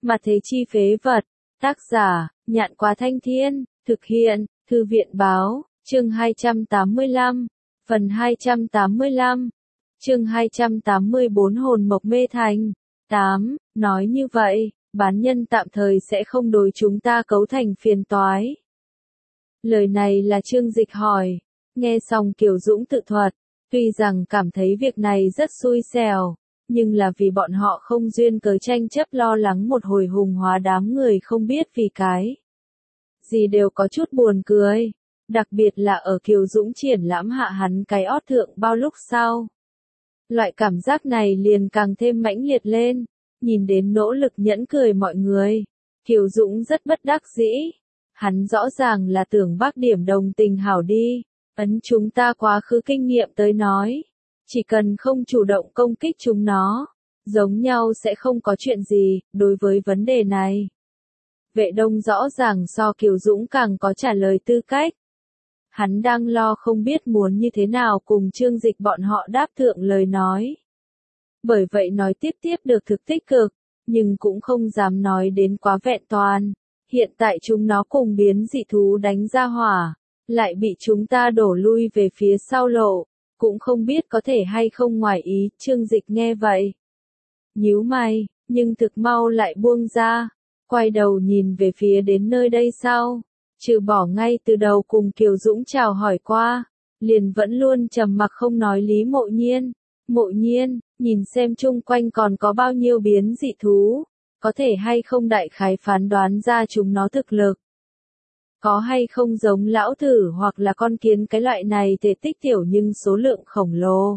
Mà thế chi phế vật. Tác giả, Nhạn Quá Thanh Thiên, thực hiện, Thư viện Báo, chương 285, phần 285, chương 284 hồn mộc mê thành. 8. Nói như vậy, bán nhân tạm thời sẽ không đối chúng ta cấu thành phiền toái. Lời này là Trương Dịch hỏi. Nghe xong Kiều Dũng tự thuật, tuy rằng cảm thấy việc này rất xui xẻo, nhưng là vì bọn họ không duyên cớ tranh chấp lo lắng một hồi hùng hóa đám người không biết vì cái gì đều có chút buồn cười, đặc biệt là ở Kiều Dũng triển lãm hạ hắn cái ót thượng bao lúc sau. Loại cảm giác này liền càng thêm mãnh liệt lên, nhìn đến nỗ lực nhẫn cười mọi người, Kiều Dũng rất bất đắc dĩ, hắn rõ ràng là tưởng bác điểm đồng tình hảo đi, ấn chúng ta quá khứ kinh nghiệm tới nói. Chỉ cần không chủ động công kích chúng nó, giống nhau sẽ không có chuyện gì, đối với vấn đề này. Vệ Đông rõ ràng so Kiều Dũng càng có trả lời tư cách. Hắn đang lo không biết muốn như thế nào cùng Trương Dịch bọn họ đáp thượng lời nói. Bởi vậy nói tiếp được thực tích cực, nhưng cũng không dám nói đến quá vẹn toàn. Hiện tại chúng nó cùng biến dị thú đánh ra hỏa, lại bị chúng ta đổ lui về phía sau lộ. Cũng không biết có thể hay không ngoài ý, Trương Dịch nghe vậy. Nhíu mày, nhưng thực mau lại buông ra, quay đầu nhìn về phía đến nơi đây sau. Trừ bỏ ngay từ đầu cùng Kiều Dũng chào hỏi qua, liền vẫn luôn trầm mặc không nói Lý Mộ Nhiên. Mộ Nhiên, nhìn xem chung quanh còn có bao nhiêu biến dị thú, có thể hay không đại khái phán đoán ra chúng nó thực lực. Có hay không giống lão thử hoặc là con kiến cái loại này thể tích tiểu nhưng số lượng khổng lồ.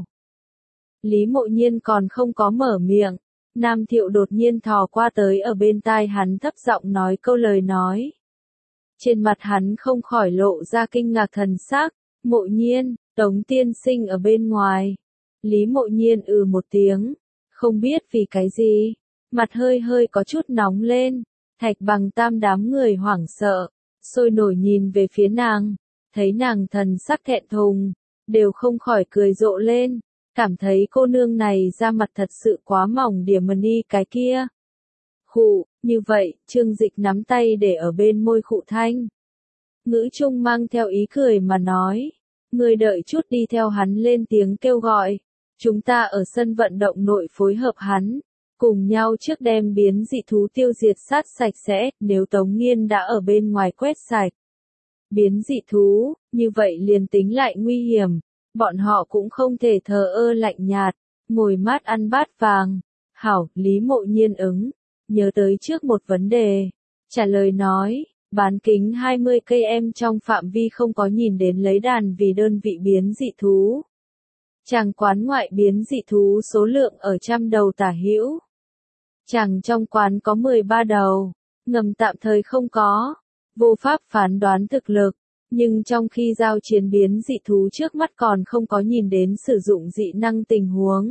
Lý Mộ Nhiên còn không có mở miệng, Nam Thiệu đột nhiên thò qua tới ở bên tai hắn thấp giọng nói câu lời nói. Trên mặt hắn không khỏi lộ ra kinh ngạc thần sắc, Mộ Nhiên, Tống tiên sinh ở bên ngoài. Lý Mộ Nhiên một tiếng, không biết vì cái gì, mặt hơi có chút nóng lên, Thạch Bằng Tam đám người hoảng sợ. Sôi nổi nhìn về phía nàng, thấy nàng thần sắc thẹn thùng, đều không khỏi cười rộ lên, cảm thấy cô nương này da mặt thật sự quá mỏng điểm mani cái kia. Khụ, như vậy, Trương Dịch nắm tay để ở bên môi khụ thanh. Ngữ trung mang theo ý cười mà nói, người đợi chút đi theo hắn lên tiếng kêu gọi, chúng ta ở sân vận động nội phối hợp hắn. Cùng nhau trước đem biến dị thú tiêu diệt sát sạch sẽ, nếu Tống Nghiên đã ở bên ngoài quét sạch. Biến dị thú, như vậy liền tính lại nguy hiểm, bọn họ cũng không thể thờ ơ lạnh nhạt, ngồi mát ăn bát vàng. Hảo, Lý Mộ Nhiên ứng, nhớ tới trước một vấn đề, trả lời nói, bán kính 20 cây em trong phạm vi không có nhìn đến lấy đàn vì đơn vị biến dị thú. Chàng quán ngoại biến dị thú số lượng ở trăm đầu tả hữu. Chàng trong quán có 13 đầu, ngầm tạm thời không có, vô pháp phán đoán thực lực, nhưng trong khi giao chiến biến dị thú trước mắt còn không có nhìn đến sử dụng dị năng tình huống.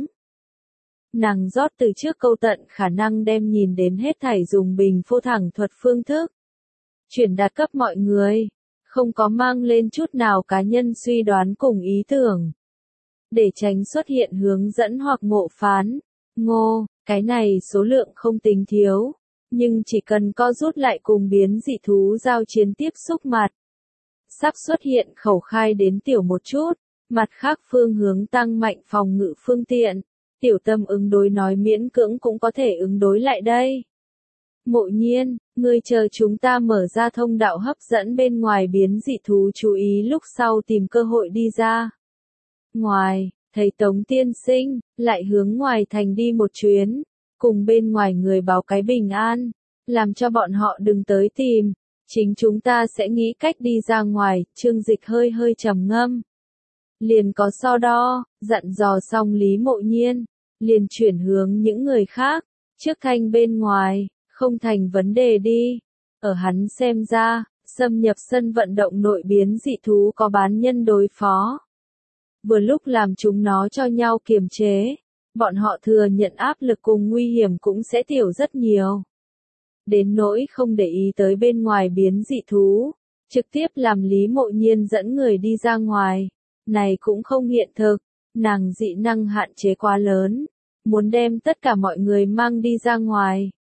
Nàng rót từ trước câu tận khả năng đem nhìn đến hết thảy dùng bình phô thẳng thuật phương thức. Chuyển đạt cấp mọi người, không có mang lên chút nào cá nhân suy đoán cùng ý tưởng. Để tránh xuất hiện hướng dẫn hoặc ngộ phán, cái này số lượng không tính thiếu, nhưng chỉ cần co rút lại cùng biến dị thú giao chiến tiếp xúc mặt. Sắp xuất hiện khẩu khai đến tiểu một chút, mặt khác phương hướng tăng mạnh phòng ngự phương tiện, tiểu tâm ứng đối nói miễn cưỡng cũng có thể ứng đối lại đây. Mộ Nhiên, ngươi chờ chúng ta mở ra thông đạo hấp dẫn bên ngoài biến dị thú chú ý lúc sau tìm cơ hội đi ra. Ngoài, thấy Tống tiên sinh, lại hướng ngoài thành đi một chuyến, cùng bên ngoài người báo cái bình an, làm cho bọn họ đừng tới tìm, chính chúng ta sẽ nghĩ cách đi ra ngoài. Trương Dịch hơi trầm ngâm. Liền có so đo, dặn dò xong Lý Mộ Nhiên, liền chuyển hướng những người khác, trước thanh bên ngoài, không thành vấn đề đi. Ở hắn xem ra, xâm nhập sân vận động nội biến dị thú có bán nhân đối phó. Vừa lúc làm chúng nó cho nhau kiềm chế, bọn họ thừa nhận áp lực cùng nguy hiểm cũng sẽ tiểu rất nhiều. Đến nỗi không để ý tới bên ngoài biến dị thú, trực tiếp làm Lý Mộ Nhiên dẫn người đi ra ngoài, này cũng không hiện thực, nàng dị năng hạn chế quá lớn, muốn đem tất cả mọi người mang đi ra ngoài,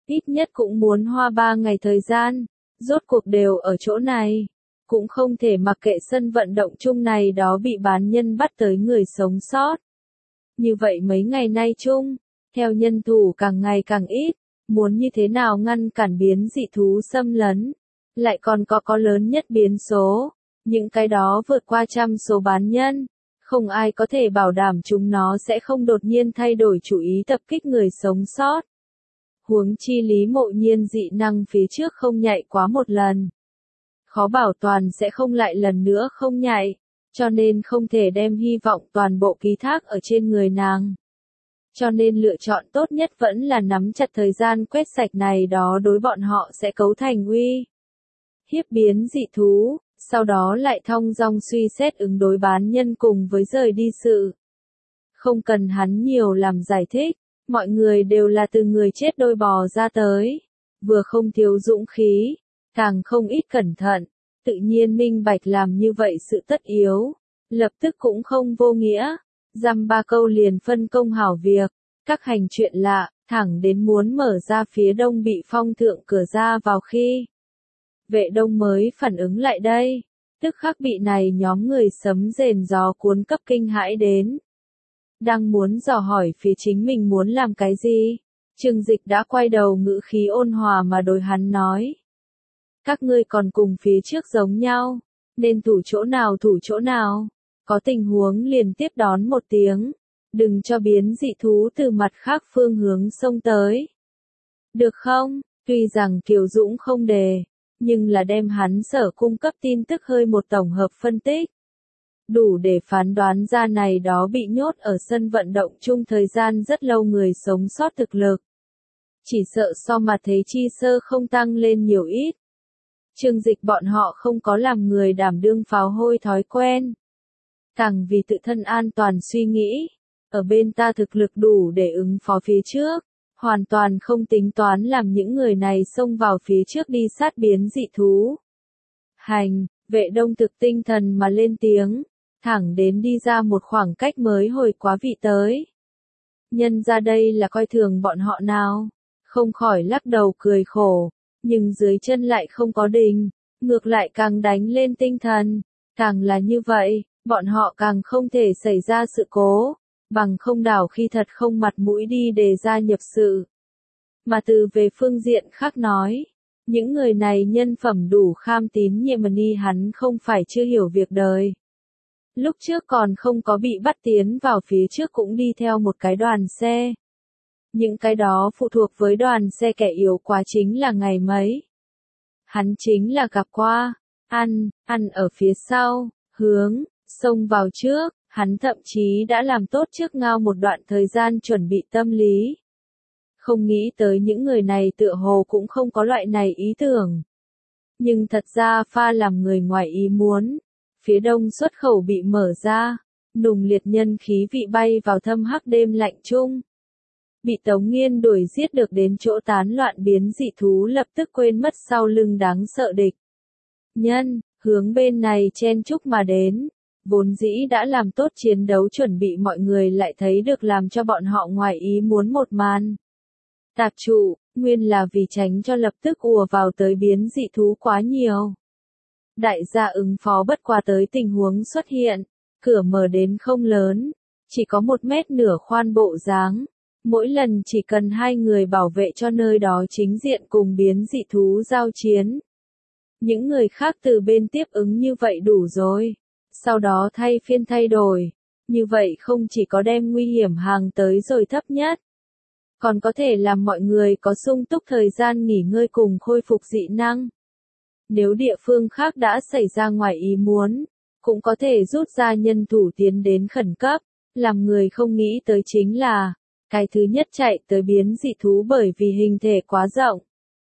ít nhất cũng muốn hoa 3 ngày thời gian, rốt cuộc đều ở chỗ này. Cũng không thể mặc kệ sân vận động chung này đó bị bán nhân bắt tới người sống sót. Như vậy mấy ngày nay chung, theo nhân thủ càng ngày càng ít, muốn như thế nào ngăn cản biến dị thú xâm lấn, lại còn có lớn nhất biến số, những cái đó vượt qua trăm số bán nhân, không ai có thể bảo đảm chúng nó sẽ không đột nhiên thay đổi chủ ý tập kích người sống sót. Huống chi Lý Mộ Nhiên dị năng phía trước không nhạy quá một lần. Khó bảo toàn sẽ không lại lần nữa không nhạy, cho nên không thể đem hy vọng toàn bộ ký thác ở trên người nàng. Cho nên lựa chọn tốt nhất vẫn là nắm chặt thời gian quét sạch này đó đối bọn họ sẽ cấu thành uy hiếp biến dị thú, sau đó lại thong dong suy xét ứng đối bán nhân cùng với rời đi sự. Không cần hắn nhiều làm giải thích, mọi người đều là từ người chết đôi bò ra tới, vừa không thiếu dũng khí, càng không ít cẩn thận, tự nhiên minh bạch làm như vậy sự tất yếu, lập tức cũng không vô nghĩa, dăm ba câu liền phân công hảo việc, các hành chuyện lạ, thẳng đến muốn mở ra phía đông bị phong thượng cửa ra vào khi. Vệ đông mới phản ứng lại đây, tức khắc bị này nhóm người sấm rền gió cuốn cấp kinh hãi đến. Đang muốn dò hỏi phía chính mình muốn làm cái gì, Trương Dịch đã quay đầu ngữ khí ôn hòa mà đối hắn nói. Các ngươi còn cùng phía trước giống nhau, nên thủ chỗ nào, có tình huống liền tiếp đón một tiếng, đừng cho biến dị thú từ mặt khác phương hướng xông tới. Được không? Tuy rằng Kiều Dũng không đề, nhưng là đem hắn sở cung cấp tin tức hơi một tổng hợp phân tích. Đủ để phán đoán ra này đó bị nhốt ở sân vận động chung thời gian rất lâu người sống sót thực lực. Chỉ sợ so mà thế chi sơ không tăng lên nhiều ít. Trương Dịch bọn họ không có làm người đảm đương pháo hôi thói quen. Càng vì tự thân an toàn suy nghĩ, ở bên ta thực lực đủ để ứng phó phía trước, hoàn toàn không tính toán làm những người này xông vào phía trước đi sát biến dị thú. Hành, Vệ Đông thực tinh thần mà lên tiếng, thẳng đến đi ra một khoảng cách mới hồi quá vị tới. Nhân ra đây là coi thường bọn họ nào, không khỏi lắc đầu cười khổ, nhưng dưới chân lại không có đình, ngược lại càng đánh lên tinh thần, càng là như vậy, bọn họ càng không thể xảy ra sự cố, bằng không đảo khi thật không mặt mũi đi để gia nhập sự. Mà từ về phương diện khác nói, những người này nhân phẩm đủ kham tín nhiệm ni hắn không phải chưa hiểu việc đời. Lúc trước còn không có bị bắt tiến vào phía trước cũng đi theo một cái đoàn xe. Những cái đó phụ thuộc với đoàn xe kẻ yếu quá chính là ngày mấy. Hắn chính là gặp qua, ăn ở phía sau, hướng, xông vào trước, hắn thậm chí đã làm tốt trước ngao một đoạn thời gian chuẩn bị tâm lý. Không nghĩ tới những người này tựa hồ cũng không có loại này ý tưởng. Nhưng thật ra pha làm người ngoài ý muốn. Phía đông xuất khẩu bị mở ra, nùng liệt nhân khí vị bay vào thâm hắc đêm lạnh chung. Bị Tống Nghiên đuổi giết được đến chỗ tán loạn biến dị thú lập tức quên mất sau lưng đáng sợ địch. Nhân, hướng bên này chen chúc mà đến, vốn dĩ đã làm tốt chiến đấu chuẩn bị mọi người lại thấy được làm cho bọn họ ngoài ý muốn một màn. Tạp trụ, nguyên là vì tránh cho lập tức ùa vào tới biến dị thú quá nhiều. Đại gia ứng phó bất qua tới tình huống xuất hiện, cửa mở đến không lớn, chỉ có 1 mét nửa khoan bộ dáng, mỗi lần chỉ cần 2 người bảo vệ cho nơi đó chính diện cùng biến dị thú giao chiến. Những người khác từ bên tiếp ứng như vậy đủ rồi, sau đó thay phiên thay đổi, như vậy không chỉ có đem nguy hiểm hàng tới rồi thấp nhất, còn có thể làm mọi người có sung túc thời gian nghỉ ngơi cùng khôi phục dị năng. Nếu địa phương khác đã xảy ra ngoài ý muốn, cũng có thể rút ra nhân thủ tiến đến khẩn cấp, làm người không nghĩ tới chính là, cái thứ nhất chạy tới biến dị thú bởi vì hình thể quá rộng,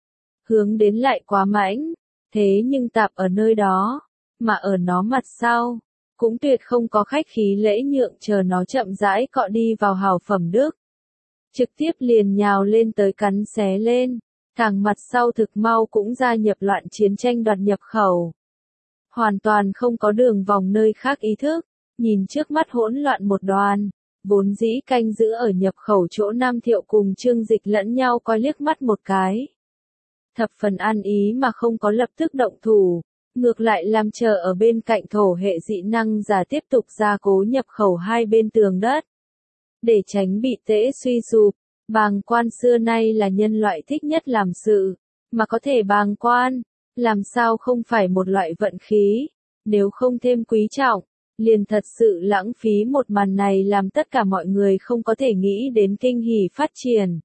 hướng đến lại quá mãnh, thế nhưng tạp ở nơi đó, mà ở nó mặt sau, cũng tuyệt không có khách khí lễ nhượng chờ nó chậm rãi cọ đi vào hào phẩm đức. Trực tiếp liền nhào lên tới cắn xé lên. Thằng mặt sau thực mau cũng gia nhập loạn chiến tranh đoạt nhập khẩu. Hoàn toàn không có đường vòng nơi khác ý thức, nhìn trước mắt hỗn loạn một đoàn, Vốn dĩ canh giữ ở nhập khẩu chỗ Nam Thiệu cùng Trương Dịch lẫn nhau coi liếc mắt một cái. Thập phần an ý mà không có lập tức động thủ, ngược lại làm chờ ở bên cạnh thổ hệ dị năng giả tiếp tục gia cố nhập khẩu hai bên tường đất. Để tránh bị tễ suy sụp, bàng quan xưa nay là nhân loại thích nhất làm sự, mà có thể bàng quan, làm sao không phải một loại vận khí, nếu không thêm quý trọng, liền thật sự lãng phí một màn này làm tất cả mọi người không có thể nghĩ đến kinh hỉ phát triển.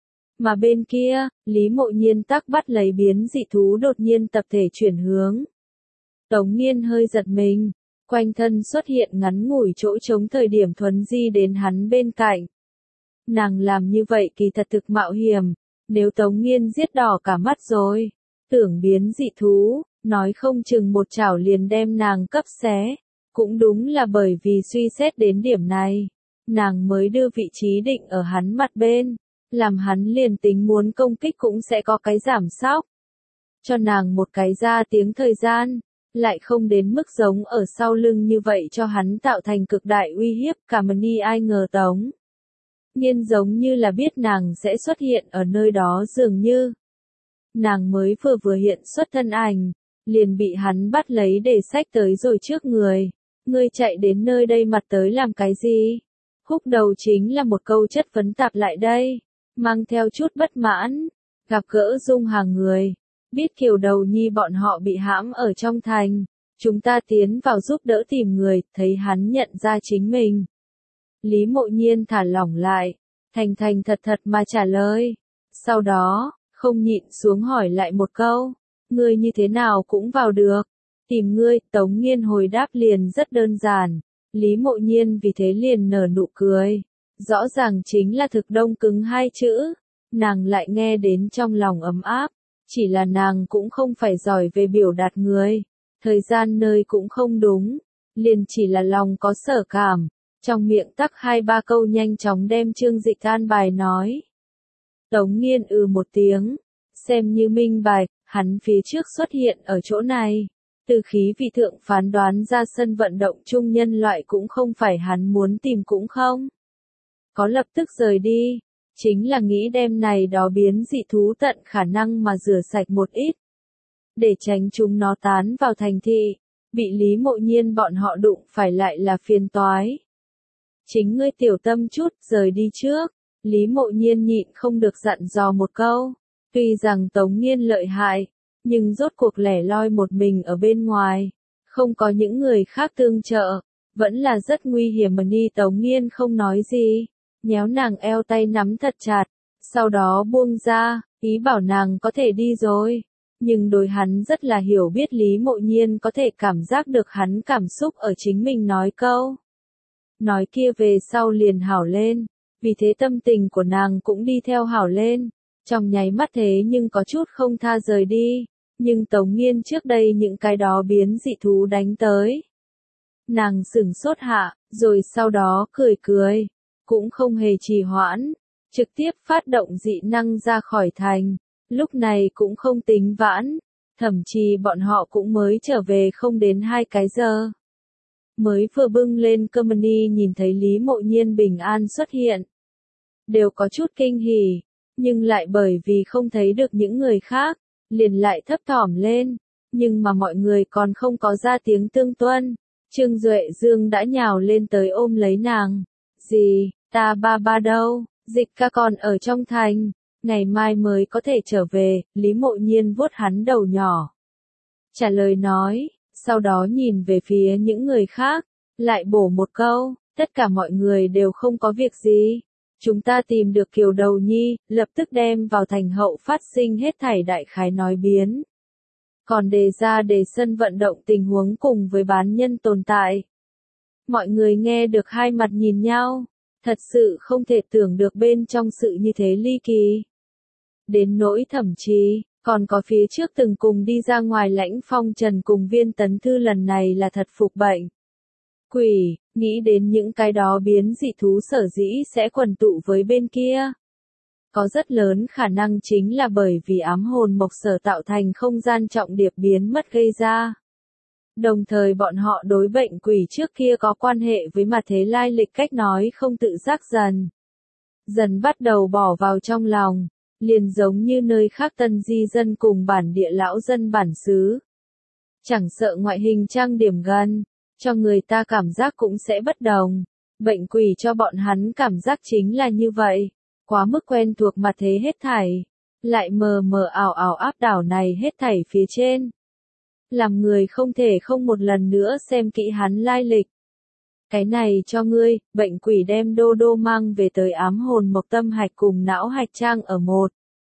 Mà bên kia, Lý Mộ Nhiên tắc bắt lấy biến dị thú đột nhiên tập thể chuyển hướng. Tống Nghiên hơi giật mình, quanh thân xuất hiện ngắn ngủi chỗ trống thời điểm thuấn di đến hắn bên cạnh. Nàng làm như vậy kỳ thật thực mạo hiểm, nếu Tống Nghiên giết đỏ cả mắt rồi, tưởng biến dị thú, nói không chừng một chảo liền đem nàng cấp xé. Cũng đúng là bởi vì suy xét đến điểm này, nàng mới đưa vị trí định ở hắn mặt bên, làm hắn liền tính muốn công kích cũng sẽ có cái giảm sóc. Cho nàng một cái ra tiếng thời gian, lại không đến mức giống ở sau lưng như vậy cho hắn tạo thành cực đại uy hiếp. Cả Mani ai ngờ Tống Nghiên giống như là biết nàng sẽ xuất hiện ở nơi đó dường như. Nàng mới vừa hiện xuất thân ảnh, liền bị hắn bắt lấy để xách tới rồi trước người. Ngươi chạy đến nơi đây mặt tới làm cái gì? Húc đầu chính là một câu chất vấn tạp lại đây, mang theo chút bất mãn, gặp gỡ Dung Hàng người, biết Kiều Đầu Nhi bọn họ bị hãm ở trong thành, chúng ta tiến vào giúp đỡ tìm người, thấy hắn nhận ra chính mình. Lý Mộ Nhiên thả lỏng lại, thành thành thật thật mà trả lời, sau đó, không nhịn xuống hỏi lại một câu, ngươi như thế nào cũng vào được. Tìm ngươi, Tống Nghiên hồi đáp liền rất đơn giản, Lý Mộ Nhiên vì thế liền nở nụ cười. Rõ ràng chính là thực đông cứng hai chữ, nàng lại nghe đến trong lòng ấm áp, chỉ là nàng cũng không phải giỏi về biểu đạt người, thời gian nơi cũng không đúng, liền chỉ là lòng có sở cảm, trong miệng tắc hai ba câu nhanh chóng đem Trương Dịch an bài nói. Tống Nghiên một tiếng, xem như minh bạch, hắn phía trước xuất hiện ở chỗ này. Từ khí vị thượng phán đoán ra sân vận động chung nhân loại cũng không phải hắn muốn tìm cũng không. Có lập tức rời đi, chính là nghĩ đem này đó biến dị thú tận khả năng mà rửa sạch một ít. Để tránh chúng nó tán vào thành thị, bị Lý Mộ Nhiên bọn họ đụng phải lại là phiền toái. Chính ngươi tiểu tâm chút, rời đi trước, Lý Mộ Nhiên nhịn không được dặn dò một câu, tuy rằng Tống Nghiên lợi hại. Nhưng rốt cuộc lẻ loi một mình ở bên ngoài, không có những người khác tương trợ, vẫn là rất nguy hiểm. Ni Tống Nghiên không nói gì, nhéo nàng eo tay nắm thật chặt, sau đó buông ra, ý bảo nàng có thể đi rồi. Nhưng đối hắn rất là hiểu biết Lý Mộ Nhiên có thể cảm giác được hắn cảm xúc ở chính mình nói câu. Nói kia về sau liền hảo lên, vì thế tâm tình của nàng cũng đi theo hảo lên, trong nháy mắt thế nhưng có chút không tha rời đi. Nhưng Tống Nghiên trước đây những cái đó biến dị thú đánh tới. Nàng sửng sốt hạ, rồi sau đó cười cười, cũng không hề trì hoãn, trực tiếp phát động dị năng ra khỏi thành, lúc này cũng không tính vãn, thậm chí bọn họ cũng mới trở về không đến 2 cái giờ. Mới vừa bưng lên cơm Mani nhìn thấy Lý Mộ Nhiên bình an xuất hiện. Đều có chút kinh hỉ, nhưng lại bởi vì không thấy được những người khác. Liền lại thấp thỏm lên, nhưng mà mọi người còn không có ra tiếng tương tuân. Trương Duệ Dương đã nhào lên tới ôm lấy nàng. Gì, ta ba đâu, Dịch ca còn ở trong thành, ngày mai mới có thể trở về. Lý Mộ Nhiên vuốt hắn đầu nhỏ, trả lời nói, sau đó nhìn về phía những người khác, lại bổ một câu, tất cả mọi người đều không có việc gì. Chúng ta tìm được Kiều Đầu Nhi, lập tức đem vào thành hậu phát sinh hết thảy đại khái nói biến. Còn đề ra để sân vận động tình huống cùng với bán nhân tồn tại. Mọi người nghe được hai mặt nhìn nhau, thật sự không thể tưởng được bên trong sự như thế ly kỳ. Đến nỗi thậm chí, còn có phía trước từng cùng đi ra ngoài Lãnh Phong Trần cùng Viên Tấn Thư lần này là thật phục bệnh. Quỷ, nghĩ đến những cái đó biến dị thú sở dĩ sẽ quần tụ với bên kia. Có rất lớn khả năng chính là bởi vì ám hồn mộc sở tạo thành không gian trọng điệp biến mất gây ra. Đồng thời bọn họ đối bệnh quỷ trước kia có quan hệ với mặt thế lai lịch cách nói không tự giác dần bắt đầu bỏ vào trong lòng, liền giống như nơi khác tân di dân cùng bản địa lão dân bản xứ. Chẳng sợ ngoại hình trang điểm gần, cho người ta cảm giác cũng sẽ bất đồng. Bệnh quỷ cho bọn hắn cảm giác chính là như vậy, quá mức quen thuộc mặt thế hết thảy, lại mờ mờ ảo ảo áp đảo này hết thảy phía trên. Làm người không thể không một lần nữa xem kỹ hắn lai lịch. Cái này cho ngươi, bệnh quỷ đem Đô Đô mang về tới ám hồn mộc tâm hạch cùng não hạch trang ở một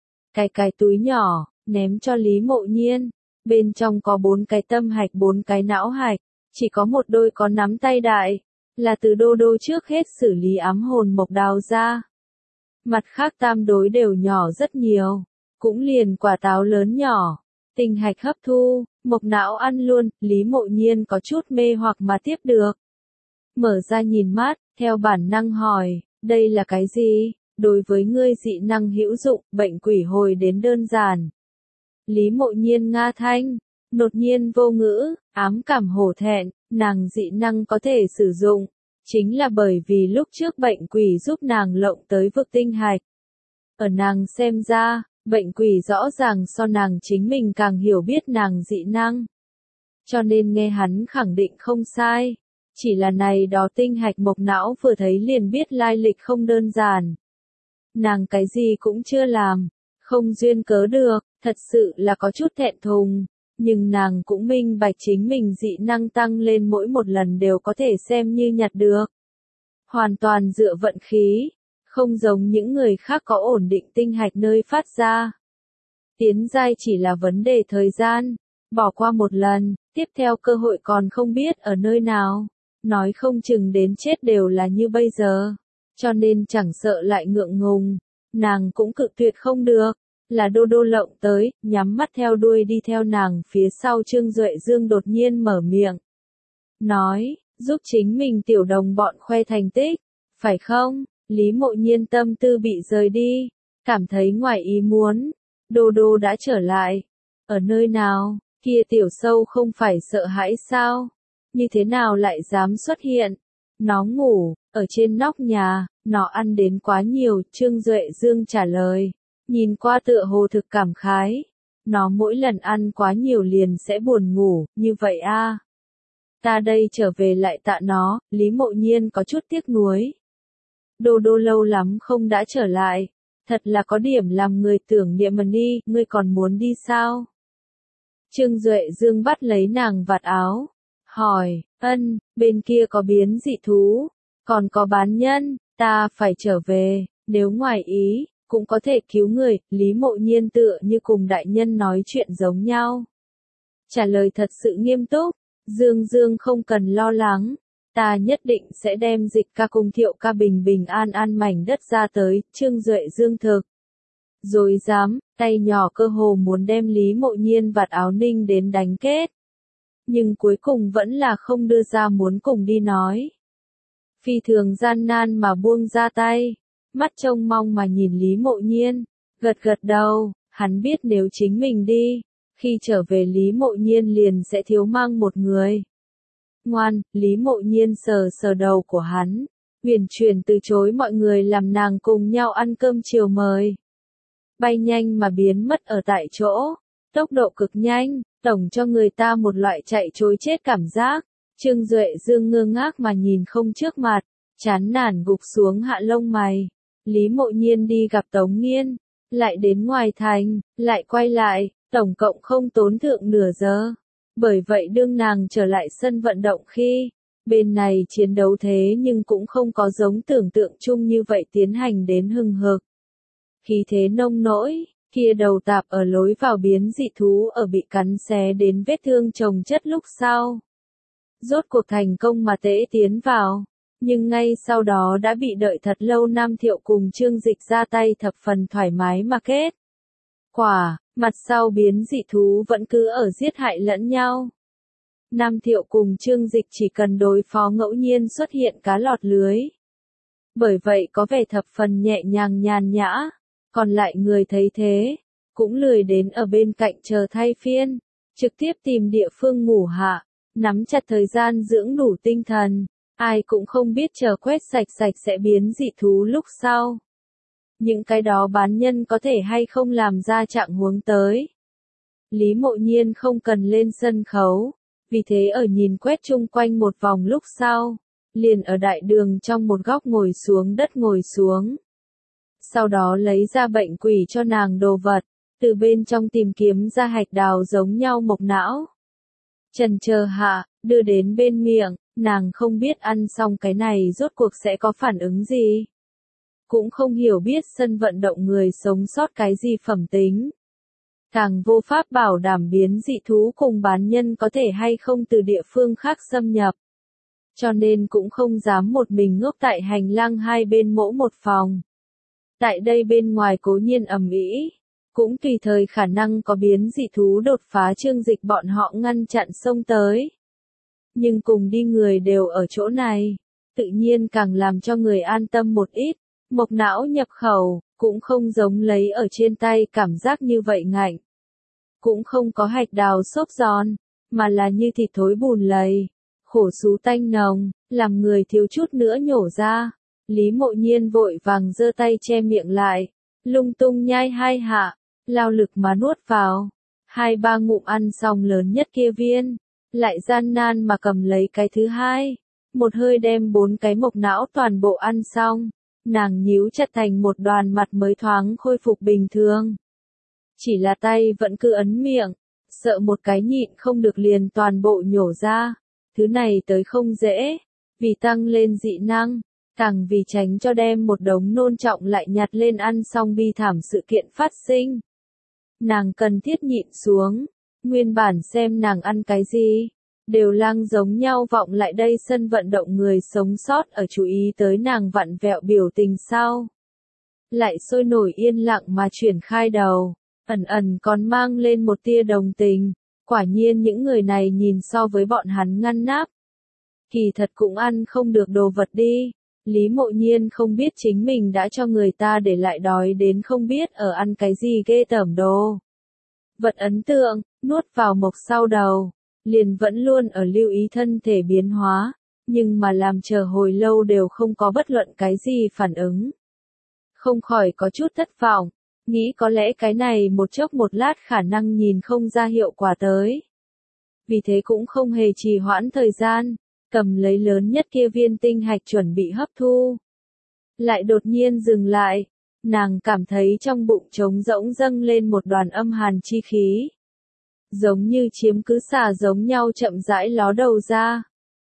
cái túi nhỏ, ném cho Lý Mộ Nhiên. Bên trong có 4 cái tâm hạch 4 cái não hạch, chỉ có một đôi có nắm tay đại, là từ Đô Đô trước hết xử lý ám hồn mộc đào ra. Mặt khác tam đối đều nhỏ rất nhiều, cũng liền quả táo lớn nhỏ, tinh hạch hấp thu, mộc não ăn luôn, Lý Mộ Nhiên có chút mê hoặc mà tiếp được. Mở ra nhìn mắt, theo bản năng hỏi, đây là cái gì? Đối với ngươi dị năng hữu dụng, bệnh quỷ hồi đến đơn giản. Lý Mộ Nhiên nga thanh, đột nhiên vô ngữ, ám cảm hổ thẹn, nàng dị năng có thể sử dụng, chính là bởi vì lúc trước bệnh quỷ giúp nàng lộng tới vực tinh hạch. Ở nàng xem ra, bệnh quỷ rõ ràng so nàng chính mình càng hiểu biết nàng dị năng. Cho nên nghe hắn khẳng định không sai, chỉ là này đó tinh hạch mộc não vừa thấy liền biết lai lịch không đơn giản. Nàng cái gì cũng chưa làm, không duyên cớ được, thật sự là có chút thẹn thùng, nhưng nàng cũng minh bạch chính mình dị năng tăng lên mỗi một lần đều có thể xem như nhặt được. Hoàn toàn dựa vận khí, không giống những người khác có ổn định tinh hạch nơi phát ra. Tiến giai chỉ là vấn đề thời gian, bỏ qua một lần, tiếp theo cơ hội còn không biết ở nơi nào, nói không chừng đến chết đều là như bây giờ, cho nên chẳng sợ lại ngượng ngùng, nàng cũng cự tuyệt không được. Là Đô Đô lộng tới, nhắm mắt theo đuôi đi theo nàng phía sau Trương Duệ Dương đột nhiên mở miệng. Nói, giúp chính mình tiểu đồng bọn khoe thành tích, phải không? Lý Mộ Nhiên tâm tư bị rời đi, cảm thấy ngoài ý muốn. Đô Đô đã trở lại. Ở nơi nào, kia tiểu sâu không phải sợ hãi sao? Như thế nào lại dám xuất hiện? Nó ngủ, ở trên nóc nhà, nó ăn đến quá nhiều, Trương Duệ Dương trả lời. Nhìn qua tựa hồ thực cảm khái. Nó mỗi lần ăn quá nhiều liền sẽ buồn ngủ, như vậy a. Ta đây trở về lại tạ nó, Lý Mộ Nhiên có chút tiếc nuối. Đô Đô lâu lắm không đã trở lại. Thật là có điểm làm người tưởng niệm mà đi, ngươi còn muốn đi sao? Trương Duệ Dương bắt lấy nàng vạt áo. Hỏi, bên kia có biến dị thú, còn có bán nhân, ta phải trở về, nếu ngoài ý. Cũng có thể cứu người, Lý Mộ Nhiên tựa như cùng đại nhân nói chuyện giống nhau. Trả lời thật sự nghiêm túc, Dương Dương không cần lo lắng, ta nhất định sẽ đem dịch ca cùng Thiệu ca bình bình an an mảnh đất ra tới, Trương Duệ Dương thực. Rồi dám, tay nhỏ cơ hồ muốn đem Lý Mộ Nhiên vạt áo ninh đến đánh kết. Nhưng cuối cùng vẫn là không đưa ra muốn cùng đi nói. Phi thường gian nan mà buông ra tay. Mắt trông mong mà nhìn Lý Mộ Nhiên, gật gật đầu, hắn biết nếu chính mình đi, khi trở về Lý Mộ Nhiên liền sẽ thiếu mang một người. Ngoan, Lý Mộ Nhiên sờ sờ đầu của hắn, huyền chuyển từ chối mọi người làm nàng cùng nhau ăn cơm chiều mời. Bay nhanh mà biến mất ở tại chỗ, tốc độ cực nhanh, tổng cho người ta một loại chạy trối chết cảm giác. Trương Duệ Dương ngơ ngác mà nhìn không trước mặt, chán nản gục xuống hạ lông mày. Lý Mộ Nhiên đi gặp Tống Nghiên, lại đến ngoài thành, lại quay lại, tổng cộng không tốn thượng nửa giờ. Bởi vậy đương nàng trở lại sân vận động khi, bên này chiến đấu thế nhưng cũng không có giống tưởng tượng chung như vậy tiến hành đến hừng hực. Khí thế nông nỗi, kia đầu tạp ở lối vào biến dị thú ở bị cắn xé đến vết thương chồng chất lúc sau. Rốt cuộc thành công mà tễ tiến vào. Nhưng ngay sau đó đã bị đợi thật lâu Nam Thiệu cùng Trương Dịch ra tay thập phần thoải mái mà kết. Quả, mặt sau biến dị thú vẫn cứ ở giết hại lẫn nhau. Nam Thiệu cùng Trương Dịch chỉ cần đối phó ngẫu nhiên xuất hiện cá lọt lưới. Bởi vậy có vẻ thập phần nhẹ nhàng nhàn nhã, còn lại người thấy thế, cũng lười đến ở bên cạnh chờ thay phiên, trực tiếp tìm địa phương ngủ hạ. nắm chặt thời gian dưỡng đủ tinh thần, ai cũng không biết chờ quét sạch sạch sẽ biến dị thú lúc sau. Những cái đó bán nhân có thể hay không làm ra trạng huống tới. Lý Mộ Nhiên không cần lên sân khấu, vì thế ở nhìn quét chung quanh một vòng lúc sau, liền ở đại đường trong một góc ngồi xuống đất ngồi xuống. Sau đó lấy ra bệnh quỷ cho nàng đồ vật, từ bên trong tìm kiếm ra hạch đào giống nhau mộc não. Chần chờ hạ, đưa đến bên miệng, nàng không biết ăn xong cái này rốt cuộc sẽ có phản ứng gì. Cũng không hiểu biết sân vận động người sống sót cái gì phẩm tính. Càng vô pháp bảo đảm biến dị thú cùng bán nhân có thể hay không từ địa phương khác xâm nhập. Cho nên cũng không dám một mình ngốc tại hành lang hai bên mỗi một phòng. Tại đây bên ngoài cố nhiên ầm ĩ, cũng tùy thời khả năng có biến dị thú đột phá chương dịch bọn họ ngăn chặn xông tới. Nhưng cùng đi người đều ở chỗ này, tự nhiên càng làm cho người an tâm một ít, mộc não nhập khẩu, cũng không giống lấy ở trên tay cảm giác như vậy ngạnh. Cũng không có hạch đào xốp giòn, mà là như thịt thối bùn lầy, khổ sú tanh nồng, làm người thiếu chút nữa nhổ ra. Lý Mộ Nhiên vội vàng giơ tay che miệng lại, lung tung nhai hai hạ, lao lực mà nuốt vào. 2-3 ngụm ăn xong lớn nhất kia viên, lại gian nan mà cầm lấy cái thứ hai, một hơi đem 4 cái mộc não toàn bộ ăn xong, nàng nhíu chặt thành một đoàn mặt mới thoáng khôi phục bình thường. Chỉ là tay vẫn cứ ấn miệng, sợ một cái nhịn không được liền toàn bộ nhổ ra, thứ này tới không dễ, vì tăng lên dị năng, càng vì tránh cho đem một đống nôn trọng lại nhặt lên ăn xong bi thảm sự kiện phát sinh. Nàng cần thiết nhịn xuống, nguyên bản xem nàng ăn cái gì, đều lang giống nhau vọng lại đây sân vận động người sống sót ở chú ý tới nàng vặn vẹo biểu tình sau. Lại sôi nổi yên lặng mà chuyển khai đầu, ẩn ẩn còn mang lên một tia đồng tình, quả nhiên những người này nhìn so với bọn hắn ngăn nắp. Kỳ thật cũng ăn không được đồ vật đi. Lý Mộ Nhiên không biết chính mình đã cho người ta để lại đói đến không biết ở ăn cái gì ghê tởm đồ. Vật ấn tượng, nuốt vào mộc sau đầu, liền vẫn luôn ở lưu ý thân thể biến hóa, nhưng mà làm chờ hồi lâu đều không có bất luận cái gì phản ứng. Không khỏi có chút thất vọng, nghĩ có lẽ cái này một chốc một lát khả năng nhìn không ra hiệu quả tới. Vì thế cũng không hề trì hoãn thời gian, cầm lấy lớn nhất kia viên tinh hạch chuẩn bị hấp thu. Lại đột nhiên dừng lại, nàng cảm thấy trong bụng trống rỗng dâng lên một đoàn âm hàn chi khí. Giống như chiếm cứ xà giống nhau chậm rãi ló đầu ra.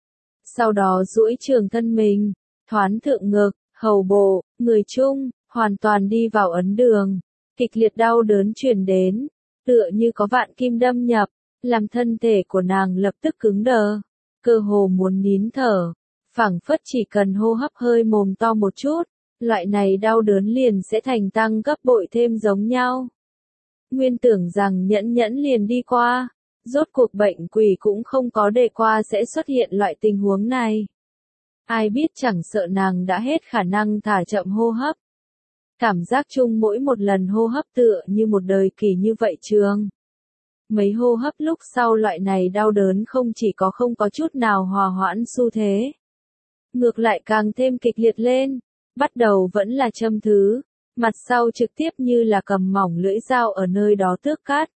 Sau đó duỗi trường thân mình, thoán thượng ngực, hầu bộ, người trung, hoàn toàn đi vào ấn đường. Kịch liệt đau đớn truyền đến, tựa như có vạn kim đâm nhập, làm thân thể của nàng lập tức cứng đờ, cơ hồ muốn nín thở, phảng phất chỉ cần hô hấp hơi mồm to một chút, loại này đau đớn liền sẽ thành tăng gấp bội thêm giống nhau. Nguyên tưởng rằng nhẫn nhẫn liền đi qua, rốt cuộc bệnh quỷ cũng không có đề qua sẽ xuất hiện loại tình huống này. Ai biết chẳng sợ nàng đã hết khả năng thả chậm hô hấp. Cảm giác chung mỗi một lần hô hấp tựa như một đời kỳ như vậy trường. Mấy hô hấp lúc sau loại này đau đớn không chỉ có không có chút nào hòa hoãn xu thế. Ngược lại càng thêm kịch liệt lên, bắt đầu vẫn là châm thứ, mặt sau trực tiếp như là cầm mỏng lưỡi dao ở nơi đó tước cát.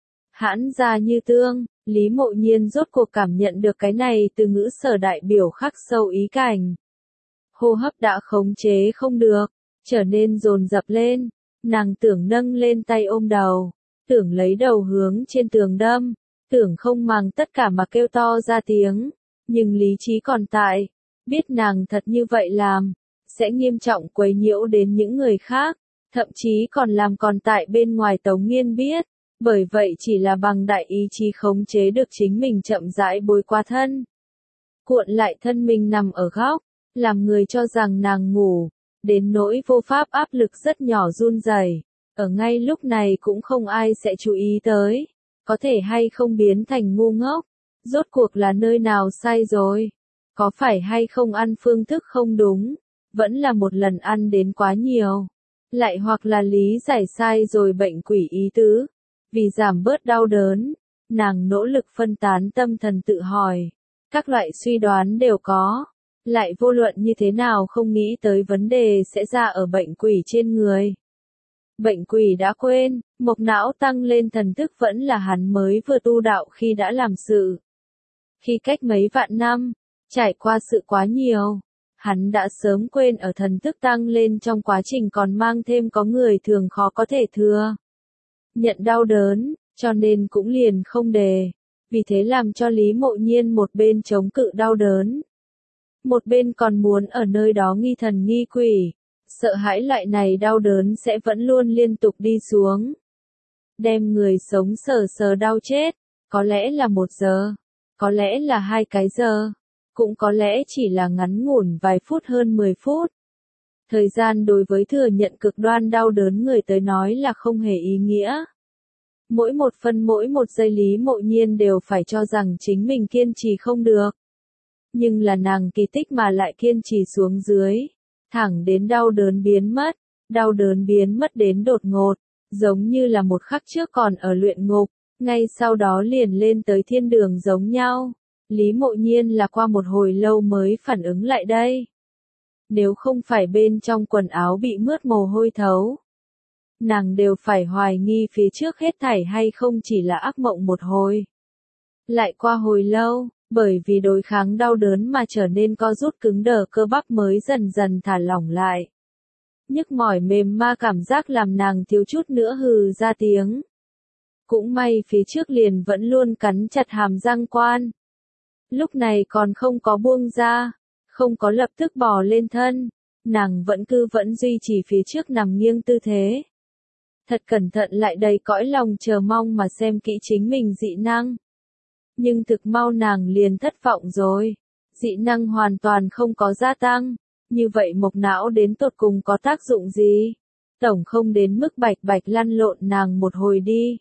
Hãn ra như tương, Lý Mộ Nhiên rốt cuộc cảm nhận được cái này từ ngữ sở đại biểu khắc sâu ý cảnh. Hô hấp đã khống chế không được, trở nên dồn dập lên, nàng tưởng nâng lên tay ôm đầu, tưởng lấy đầu hướng trên tường đâm, tưởng không màng tất cả mà kêu to ra tiếng, nhưng lý trí còn tại, biết nàng thật như vậy làm, sẽ nghiêm trọng quấy nhiễu đến những người khác, thậm chí còn làm còn tại bên ngoài Tống Nghiên biết, bởi vậy chỉ là bằng đại ý chí khống chế được chính mình chậm rãi bối qua thân. Cuộn lại thân mình nằm ở góc, làm người cho rằng nàng ngủ, đến nỗi vô pháp áp lực rất nhỏ run rẩy. Ở ngay lúc này cũng không ai sẽ chú ý tới, có thể hay không biến thành ngu ngốc, rốt cuộc là nơi nào sai rồi, có phải hay không ăn phương thức không đúng, vẫn là một lần ăn đến quá nhiều, lại hoặc là lý giải sai rồi bệnh quỷ ý tứ, vì giảm bớt đau đớn, Nàng nỗ lực phân tán tâm thần tự hỏi. Các loại suy đoán đều có. Lại vô luận như thế nào không nghĩ tới vấn đề sẽ ra ở bệnh quỷ trên người. Bệnh quỷ đã quên, mộc não tăng lên thần thức vẫn là hắn mới vừa tu đạo khi đã làm sự. Khi cách mấy vạn năm, trải qua sự quá nhiều, hắn đã sớm quên ở thần thức tăng lên trong quá trình còn mang thêm có người thường khó có thể thừa. Nhận đau đớn, cho nên cũng liền không đề. Vì thế làm cho Lý Mộ Nhiên một bên chống cự đau đớn. Một bên còn muốn ở nơi đó nghi thần nghi quỷ. Sợ hãi loại này đau đớn sẽ vẫn luôn liên tục đi xuống. Đem người sống sờ sờ đau chết. Có lẽ là 1 giờ. Có lẽ là 2 cái giờ. Cũng có lẽ chỉ là ngắn ngủn vài phút hơn 10 phút. Thời gian đối với thừa nhận cực đoan đau đớn người tới nói là không hề ý nghĩa. Mỗi một phân mỗi một giây Lý Mộ Nhiên đều phải cho rằng chính mình kiên trì không được. Nhưng là nàng kỳ tích mà lại kiên trì xuống dưới. Thẳng đến đau đớn biến mất. Đau đớn biến mất đến đột ngột. Giống như là một khắc trước còn ở luyện ngục. Ngay sau đó liền lên tới thiên đường giống nhau. Lý Mộ Nhiên là qua một hồi lâu mới phản ứng lại đây. Nếu không phải bên trong quần áo bị mướt mồ hôi thấu. Nàng đều phải hoài nghi phía trước hết thảy hay không chỉ là ác mộng một hồi. Lại qua hồi lâu, bởi vì đối kháng đau đớn mà trở nên co rút cứng đờ cơ bắp mới dần dần thả lỏng lại. Nhức mỏi mềm ma cảm giác làm nàng thiếu chút nữa hừ ra tiếng. Cũng may phía trước liền vẫn luôn cắn chặt hàm răng quan. Lúc này còn không có buông ra, không có lập tức bò lên thân, nàng vẫn duy trì phía trước nằm nghiêng tư thế. Thật cẩn thận lại đầy cõi lòng chờ mong mà xem kỹ chính mình dị năng. Nhưng thực mau nàng liền thất vọng rồi. Dị năng hoàn toàn không có gia tăng. Như vậy mộc não đến tột cùng có tác dụng gì? Tổng không đến mức bạch bạch lăn lộn nàng một hồi đi.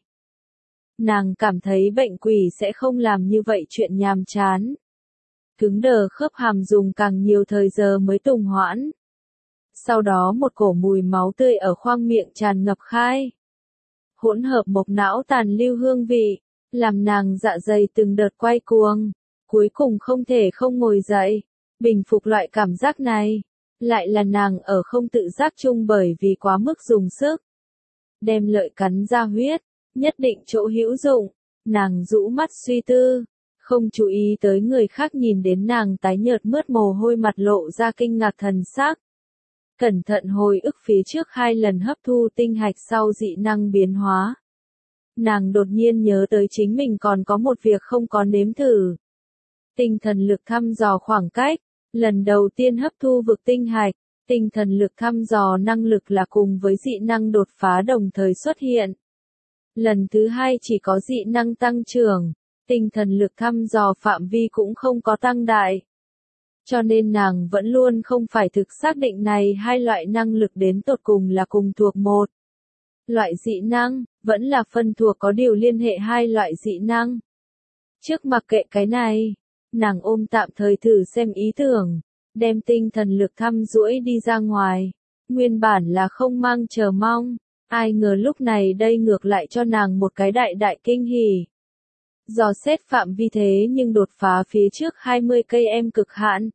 Nàng cảm thấy bệnh quỷ sẽ không làm như vậy chuyện nhàm chán. Cứng đờ khớp hàm dùng càng nhiều thời giờ mới tùng hoãn. Sau đó một cổ mùi máu tươi ở khoang miệng tràn ngập khai. Hỗn hợp mộc não tàn lưu hương vị, làm nàng dạ dày từng đợt quay cuồng, cuối cùng không thể không ngồi dậy, bình phục loại cảm giác này. Lại là nàng ở không tự giác chung bởi vì quá mức dùng sức. Đem lợi cắn ra huyết, nhất định chỗ hữu dụng, nàng rũ mắt suy tư, không chú ý tới người khác nhìn đến nàng tái nhợt mướt mồ hôi mặt lộ ra kinh ngạc thần sắc. Cẩn thận hồi ức phía trước 2 lần hấp thu tinh hạch sau dị năng biến hóa. Nàng đột nhiên nhớ tới chính mình còn có một việc không có nếm thử. Tinh thần lực thăm dò khoảng cách, lần đầu tiên hấp thu vực tinh hạch, tinh thần lực thăm dò năng lực là cùng với dị năng đột phá đồng thời xuất hiện. Lần thứ 2 chỉ có dị năng tăng trưởng, tinh thần lực thăm dò phạm vi cũng không có tăng đại. Cho nên nàng vẫn luôn không phải thực xác định này 2 loại năng lực đến tột cùng là cùng thuộc một loại dị năng, vẫn là phân thuộc có điều liên hệ 2 loại dị năng. Trước mặc kệ cái này, nàng ôm tạm thời thử xem ý tưởng, đem tinh thần lực thăm duỗi đi ra ngoài. Nguyên bản là không mang chờ mong, ai ngờ lúc này đây ngược lại cho nàng một cái đại đại kinh hỉ. Dò xét phạm vi thế nhưng đột phá phía trước 20 cây em cực hạn.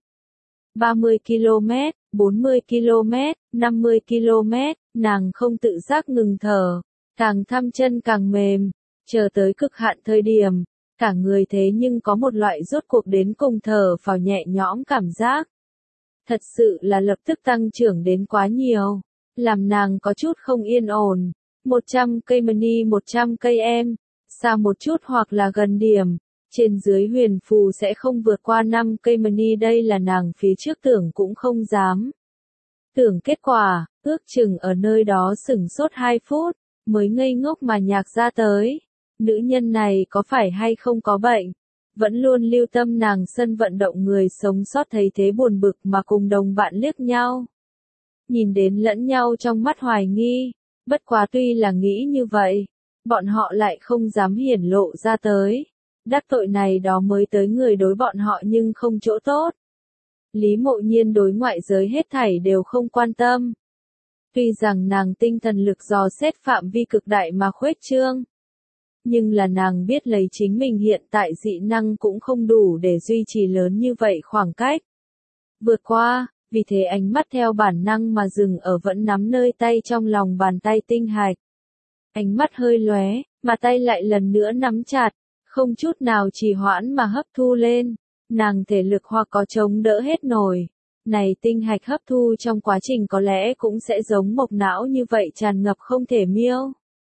30 km, 40 km, 50 km, nàng không tự giác ngừng thở, càng thăm chân càng mềm, chờ tới cực hạn thời điểm, cả người thế nhưng có một loại rốt cuộc đến cùng thở phào nhẹ nhõm cảm giác. Thật sự là lập tức tăng trưởng đến quá nhiều, làm nàng có chút không yên ổn. 100 cây mini 100 cây em, xa một chút hoặc là gần điểm. Trên dưới huyền phù sẽ không vượt qua 5 cây mini, đây là nàng phía trước tưởng cũng không dám. Tưởng kết quả, ước chừng ở nơi đó sửng sốt 2 phút, mới ngây ngốc mà nhạc ra tới. Nữ nhân này có phải hay không có bệnh? Vẫn luôn lưu tâm nàng sân vận động người sống sót thấy thế buồn bực mà cùng đồng bạn liếc nhau. Nhìn đến lẫn nhau trong mắt hoài nghi, bất quá tuy là nghĩ như vậy, bọn họ lại không dám hiển lộ ra tới. Đắc tội này đó mới tới người đối bọn họ nhưng không chỗ tốt. Lý Mộ Nhiên đối ngoại giới hết thảy đều không quan tâm. Tuy rằng nàng tinh thần lực dò xét phạm vi cực đại mà khuếch trương. Nhưng là nàng biết lấy chính mình hiện tại dị năng cũng không đủ để duy trì lớn như vậy khoảng cách. Vượt qua, vì thế ánh mắt theo bản năng mà dừng ở vẫn nắm nơi tay trong lòng bàn tay tinh hạch. Ánh mắt hơi lóe, mà tay lại lần nữa nắm chặt, không chút nào trì hoãn mà hấp thu lên. Nàng thể lực hoặc có chống đỡ hết nổi. Này tinh hạch hấp thu trong quá trình có lẽ cũng sẽ giống mộc não như vậy tràn ngập không thể miêu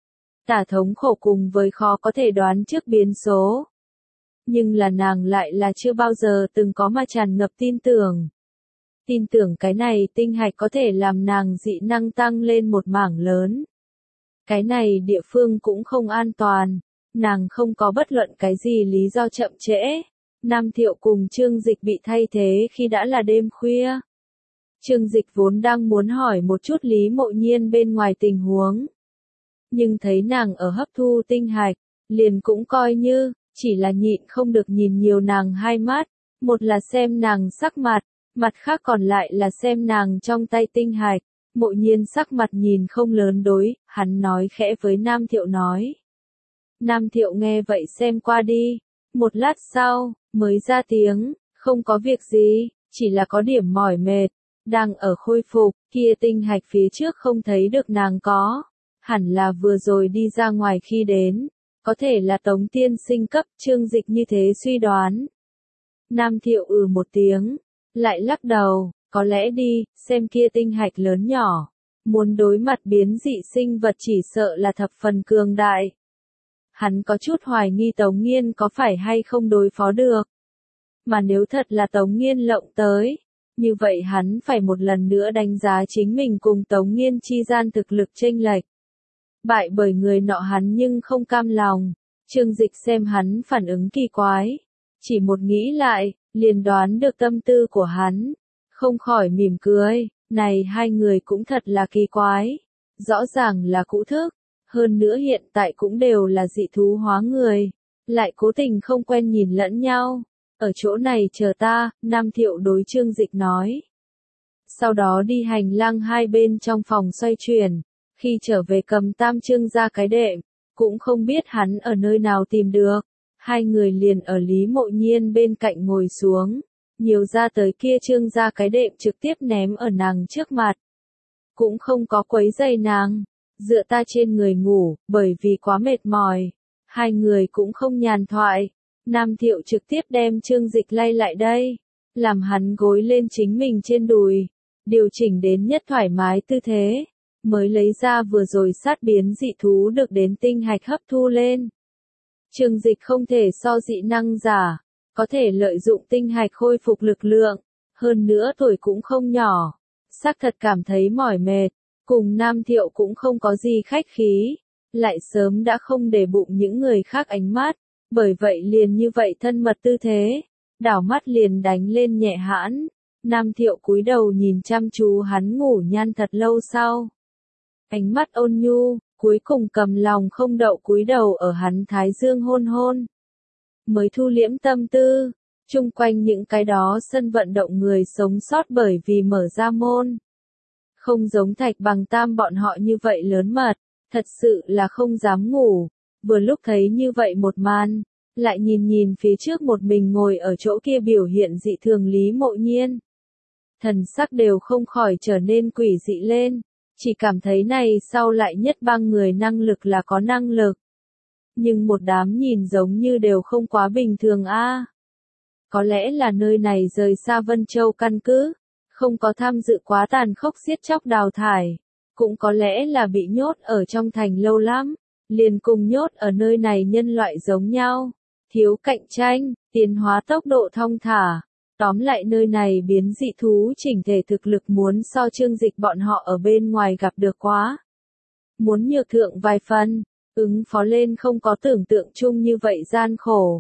tả thống khổ cùng với khó có thể đoán trước biến số. Nhưng là nàng lại là chưa bao giờ từng có mà tràn ngập tin tưởng. Tin tưởng cái này tinh hạch có thể làm nàng dị năng tăng lên một mảng lớn. Cái này địa phương cũng không an toàn, nàng không có bất luận cái gì lý do chậm trễ. Nam Thiệu cùng Trương Dịch bị thay thế khi đã là đêm khuya. Trương Dịch vốn đang muốn hỏi một chút Lý Mộ Nhiên bên ngoài tình huống. Nhưng thấy nàng ở hấp thu tinh hạch, liền cũng coi như, chỉ là nhịn không được nhìn nhiều nàng hai mắt. Một là xem nàng sắc mặt khác còn lại là xem nàng trong tay tinh hạch. Mộ Nhiên sắc mặt nhìn không lớn đối, hắn nói khẽ với Nam Thiệu nói. Nam Thiệu nghe vậy xem qua đi. Một lát sau, mới ra tiếng, không có việc gì, chỉ là có điểm mỏi mệt, đang ở khôi phục, kia tinh hạch phía trước không thấy được nàng có, hẳn là vừa rồi đi ra ngoài khi đến, có thể là Tống tiên sinh cấp. Trương Dịch như thế suy đoán. Nam Thiệu một tiếng, lại lắc đầu, có lẽ đi, xem kia tinh hạch lớn nhỏ, muốn đối mặt biến dị sinh vật chỉ sợ là thập phần cường đại. Hắn có chút hoài nghi Tống Nghiên có phải hay không đối phó được. Mà nếu thật là Tống Nghiên lộng tới, như vậy hắn phải một lần nữa đánh giá chính mình cùng Tống Nghiên chi gian thực lực chênh lệch. Bại bởi người nọ hắn nhưng không cam lòng. Trương Dịch xem hắn phản ứng kỳ quái, chỉ một nghĩ lại, liền đoán được tâm tư của hắn, không khỏi mỉm cười. Này hai người cũng thật là kỳ quái, rõ ràng là cũ thức. Hơn nữa hiện tại cũng đều là dị thú hóa người, lại cố tình không quen nhìn lẫn nhau. Ở chỗ này chờ ta, Nam Thiệu đối Trương Dịch nói. Sau đó đi hành lang hai bên trong phòng xoay chuyển, khi trở về cầm Tam Trương ra cái đệm, cũng không biết hắn ở nơi nào tìm được. Hai người liền ở Lý Mộ Nhiên bên cạnh ngồi xuống, nhiều ra tới kia Trương ra cái đệm trực tiếp ném ở nàng trước mặt. Cũng không có quấy giày nàng. Dựa ta trên người ngủ, bởi vì quá mệt mỏi. Hai người cũng không nhàn thoại. Nam Thiệu trực tiếp đem Trương Dịch lay lại đây, làm hắn gối lên chính mình trên đùi, điều chỉnh đến nhất thoải mái tư thế, mới lấy ra vừa rồi sát biến dị thú được đến tinh hạch hấp thu lên. Trương Dịch không thể so dị năng giả, có thể lợi dụng tinh hạch khôi phục lực lượng, hơn nữa tuổi cũng không nhỏ, xác thật cảm thấy mỏi mệt. Cùng Nam Thiệu cũng không có gì khách khí, lại sớm đã không để bụng những người khác ánh mắt, bởi vậy liền như vậy thân mật tư thế, đảo mắt liền đánh lên nhẹ hãn. Nam Thiệu cúi đầu nhìn chăm chú hắn ngủ nhan thật lâu sau. Ánh mắt ôn nhu, cuối cùng cầm lòng không đậu cúi đầu ở hắn thái dương hôn hôn. Mới thu liễm tâm tư, chung quanh những cái đó sân vận động người sống sót bởi vì mở ra môn. Không giống Thạch Bằng Tam bọn họ như vậy lớn mật, thật sự là không dám ngủ. Vừa lúc thấy như vậy một màn, lại nhìn phía trước một mình ngồi ở chỗ kia biểu hiện dị thường Lý Mộ Nhiên. Thần sắc đều không khỏi trở nên quỷ dị lên, chỉ cảm thấy này sau lại nhất bang người năng lực là có năng lực. Nhưng một đám nhìn giống như đều không quá bình thường a. Có lẽ là nơi này rời xa Vân Châu căn cứ, không có tham dự quá tàn khốc giết chóc đào thải, cũng có lẽ là bị nhốt ở trong thành lâu lắm, liền cùng nhốt ở nơi này nhân loại giống nhau, thiếu cạnh tranh, tiến hóa tốc độ thong thả. Tóm lại nơi này biến dị thú chỉnh thể thực lực muốn so Trương Dịch bọn họ ở bên ngoài gặp được quá. Muốn nhược thượng vài phần, ứng phó lên không có tưởng tượng chung như vậy gian khổ.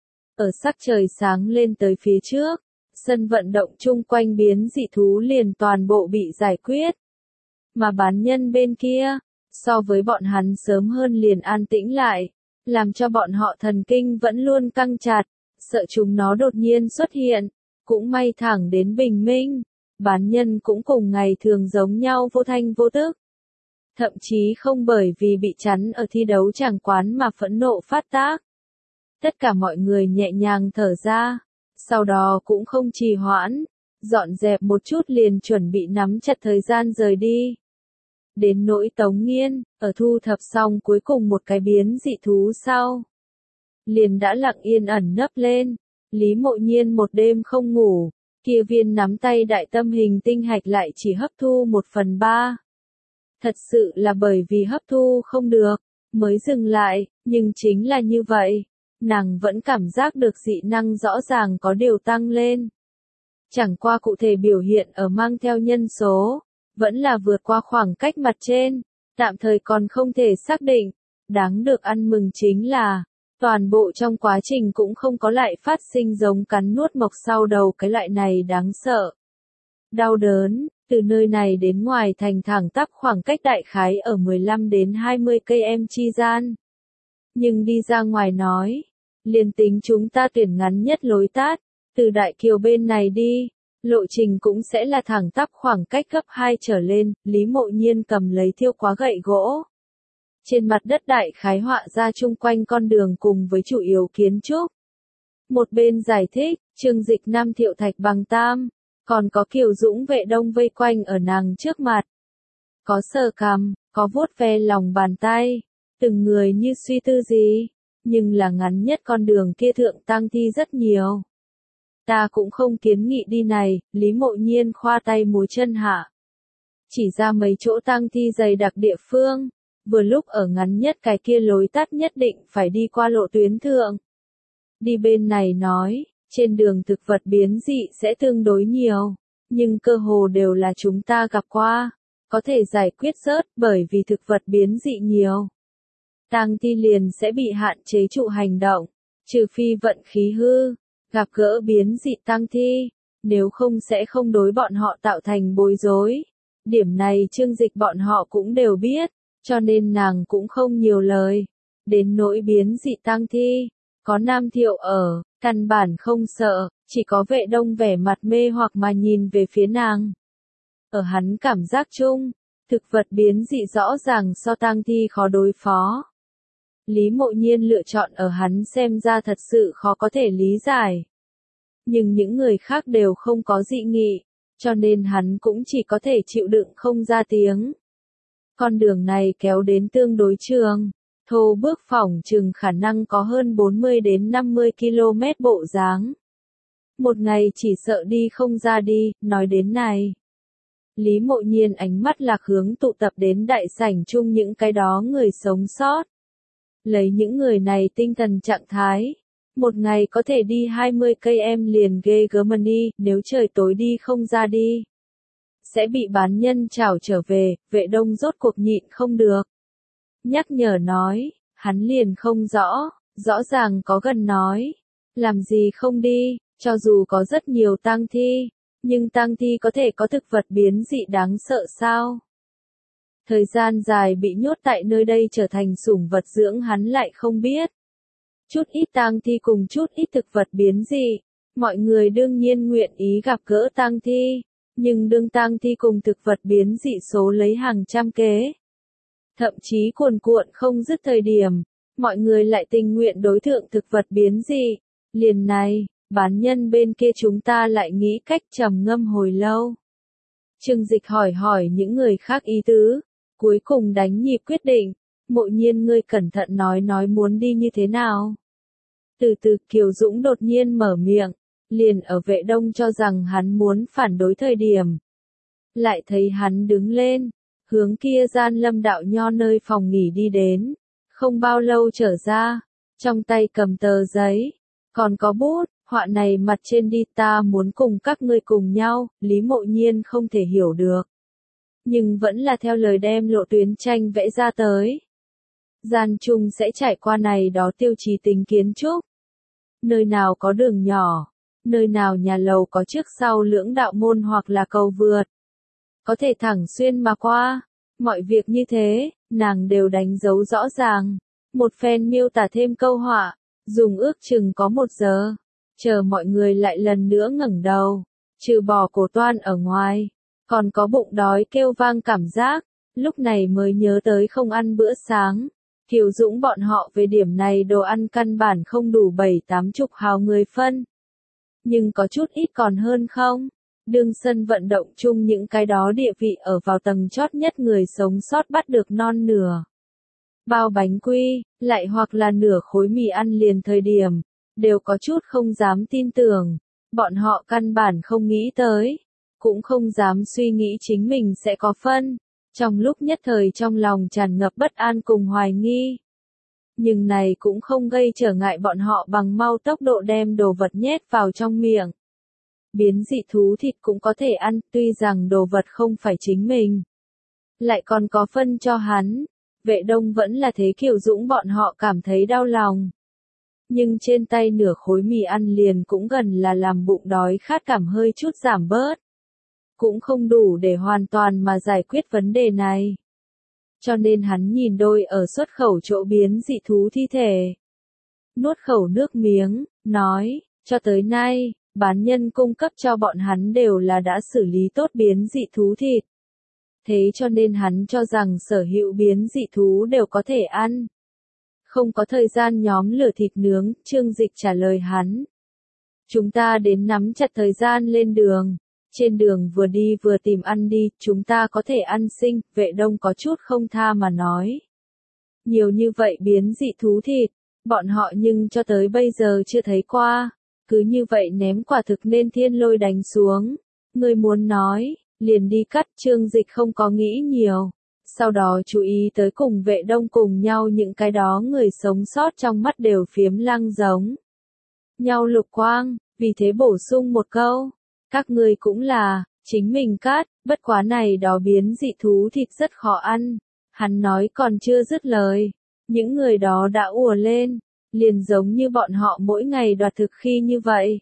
Ở sắc trời sáng lên tới phía trước, sân vận động chung quanh biến dị thú liền toàn bộ bị giải quyết. Mà bán nhân bên kia, so với bọn hắn sớm hơn liền an tĩnh lại, làm cho bọn họ thần kinh vẫn luôn căng chặt, sợ chúng nó đột nhiên xuất hiện. Cũng may thẳng đến bình minh, bán nhân cũng cùng ngày thường giống nhau vô thanh vô tức. Thậm chí không bởi vì bị chắn ở thi đấu tràng quán mà phẫn nộ phát tác. Tất cả mọi người nhẹ nhàng thở ra, sau đó cũng không trì hoãn, dọn dẹp một chút liền chuẩn bị nắm chặt thời gian rời đi. Đến nỗi Tống Nghiên, ở thu thập xong cuối cùng một cái biến dị thú sau, liền đã lặng yên ẩn nấp lên. Lý Mộ Nhiên một đêm không ngủ, kia viên nắm tay đại tâm hình tinh hạch lại chỉ hấp thu 1/3. Thật sự là bởi vì hấp thu không được, mới dừng lại, nhưng chính là như vậy, nàng vẫn cảm giác được dị năng rõ ràng có điều tăng lên. Chẳng qua cụ thể biểu hiện ở mang theo nhân số, vẫn là vượt qua khoảng cách mặt trên, tạm thời còn không thể xác định. Đáng được ăn mừng chính là, toàn bộ trong quá trình cũng không có lại phát sinh giống cắn nuốt mộc sau đầu cái loại này đáng sợ. Đau đớn, từ nơi này đến ngoài thành thẳng tắp khoảng cách đại khái ở 15 đến 20 km chi gian. Nhưng đi ra ngoài nói, liền tính chúng ta tuyển ngắn nhất lối tát, từ Đại Kiều bên này đi, lộ trình cũng sẽ là thẳng tắp khoảng cách gấp 2 trở lên. Lý Mộ Nhiên cầm lấy thiêu quá gậy gỗ. Trên mặt đất đại khái họa ra chung quanh con đường cùng với chủ yếu kiến trúc. Một bên giải thích, Trương Dịch Nam Thiệu Thạch Bằng Tam, còn có Kiều Dũng Vệ Đông vây quanh ở nàng trước mặt. Có sờ cằm, có vuốt ve lòng bàn tay, từng người như suy tư gì, nhưng là ngắn nhất con đường kia thượng tang thi rất nhiều. Ta cũng không kiến nghị đi này, Lý Mộ Nhiên khoa tay múa chân hạ. Chỉ ra mấy chỗ tang thi dày đặc địa phương, vừa lúc ở ngắn nhất cái kia lối tắt nhất định phải đi qua lộ tuyến thượng. Đi bên này nói, trên đường thực vật biến dị sẽ tương đối nhiều, nhưng cơ hồ đều là chúng ta gặp qua, có thể giải quyết rớt bởi vì thực vật biến dị nhiều. Tang thi liền sẽ bị hạn chế trụ hành động, trừ phi vận khí hư, gặp gỡ biến dị tang thi, nếu không sẽ không đối bọn họ tạo thành bối rối. Điểm này Trương Dịch bọn họ cũng đều biết, cho nên nàng cũng không nhiều lời. Đến nỗi biến dị tang thi, có Nam Thiệu ở, căn bản không sợ, chỉ có Vệ Đông vẻ mặt mê hoặc mà nhìn về phía nàng. Ở hắn cảm giác chung, thực vật biến dị rõ ràng so tang thi khó đối phó. Lý Mộ Nhiên lựa chọn ở hắn xem ra thật sự khó có thể lý giải. Nhưng những người khác đều không có dị nghị, cho nên hắn cũng chỉ có thể chịu đựng không ra tiếng. Con đường này kéo đến tương đối trường, thô bước phỏng chừng khả năng có hơn 40 đến 50 km bộ dáng. Một ngày chỉ sợ đi không ra đi, nói đến này. Lý Mộ Nhiên ánh mắt lạc hướng tụ tập đến đại sảnh chung những cái đó người sống sót. Lấy những người này tinh thần trạng thái, một ngày có thể đi 20 km liền ghê gớm đi, nếu trời tối đi không ra đi, sẽ bị bán nhân trảo trở về. Vệ Đông rốt cuộc nhịn không được. Nhắc nhở nói, hắn liền không rõ, rõ ràng có gần nói, làm gì không đi, cho dù có rất nhiều tang thi, nhưng tang thi có thể có thực vật biến dị đáng sợ sao? Thời gian dài bị nhốt tại nơi đây trở thành sủng vật dưỡng hắn lại không biết. Chút ít tang thi cùng chút ít thực vật biến dị, mọi người đương nhiên nguyện ý gặp gỡ tang thi, nhưng đương tang thi cùng thực vật biến dị số lấy hàng trăm kế. Thậm chí cuồn cuộn không dứt thời điểm, mọi người lại tình nguyện đối thượng thực vật biến dị. Liền này, bán nhân bên kia chúng ta lại nghĩ cách trầm ngâm hồi lâu. Trương Dịch hỏi những người khác ý tứ, cuối cùng đánh nhịp quyết định. Mộ Nhiên ngươi cẩn thận nói muốn đi như thế nào. Từ từ Kiều Dũng đột nhiên mở miệng, liền ở Vệ Đông cho rằng hắn muốn phản đối thời điểm. Lại thấy hắn đứng lên, hướng kia gian Lâm Đạo Nho nơi phòng nghỉ đi đến, không bao lâu trở ra, trong tay cầm tờ giấy, còn có bút, họa này mặt trên đi ta muốn cùng các ngươi cùng nhau. Lý Mộ Nhiên không thể hiểu được, nhưng vẫn là theo lời đem lộ tuyến tranh vẽ ra tới. Gian chung sẽ trải qua này đó tiêu chí tính kiến trúc. Nơi nào có đường nhỏ, nơi nào nhà lầu có trước sau lưỡng đạo môn hoặc là cầu vượt, có thể thẳng xuyên mà qua. Mọi việc như thế, nàng đều đánh dấu rõ ràng. Một phen miêu tả thêm câu họa, dùng ước chừng có 1 giờ. Chờ mọi người lại lần nữa ngẩng đầu, trừ bỏ cổ toan ở ngoài, còn có bụng đói kêu vang cảm giác. lúc này mới nhớ tới không ăn bữa sáng. Kiều Dũng bọn họ về điểm này đồ ăn căn bản không đủ 7-80 hào người phân. Nhưng có chút ít còn hơn không? Đương sân vận động chung những cái đó địa vị ở vào tầng chót nhất người sống sót bắt được non nửa bao bánh quy, lại hoặc là nửa khối mì ăn liền thời điểm, đều có chút không dám tin tưởng. Bọn họ căn bản không nghĩ tới, cũng không dám suy nghĩ chính mình sẽ có phân. Trong lúc nhất thời trong lòng tràn ngập bất an cùng hoài nghi. Nhưng này cũng không gây trở ngại bọn họ bằng mau tốc độ đem đồ vật nhét vào trong miệng. Biến dị thú thịt cũng có thể ăn, tuy rằng đồ vật không phải chính mình. Lại còn có phân cho hắn. Vệ Đông vẫn là thế Kiều Dũng bọn họ cảm thấy đau lòng. Nhưng trên tay nửa khối mì ăn liền cũng gần là làm bụng đói khát cảm hơi chút giảm bớt. Cũng không đủ để hoàn toàn mà giải quyết vấn đề này. Cho nên hắn nhìn đôi ở xuất khẩu chỗ biến dị thú thi thể. Nuốt khẩu nước miếng, nói, cho tới nay, bán nhân cung cấp cho bọn hắn đều là đã xử lý tốt biến dị thú thịt. Thế cho nên hắn cho rằng sở hữu biến dị thú đều có thể ăn. Không có thời gian nhóm lửa thịt nướng, Trương Dịch trả lời hắn. Chúng ta đến nắm chặt thời gian lên đường. Trên đường vừa đi vừa tìm ăn đi, chúng ta có thể ăn sinh, Vệ Đông có chút không tha mà nói. Nhiều như vậy biến dị thú thịt, bọn họ nhưng cho tới bây giờ chưa thấy qua. Cứ như vậy ném quả thực nên thiên lôi đánh xuống. Người muốn nói, liền đi cắt. Trương Dịch không có nghĩ nhiều. Sau đó chú ý tới cùng Vệ Đông cùng nhau những cái đó người sống sót trong mắt đều phiếm lăng giống nhau lục quang, vì thế bổ sung một câu. Các ngươi cũng là, chính mình cắt, bất quá này đó biến dị thú thịt rất khó ăn. Hắn nói còn chưa dứt lời. Những người đó đã ùa lên, liền giống như bọn họ mỗi ngày đoạt thực khi như vậy.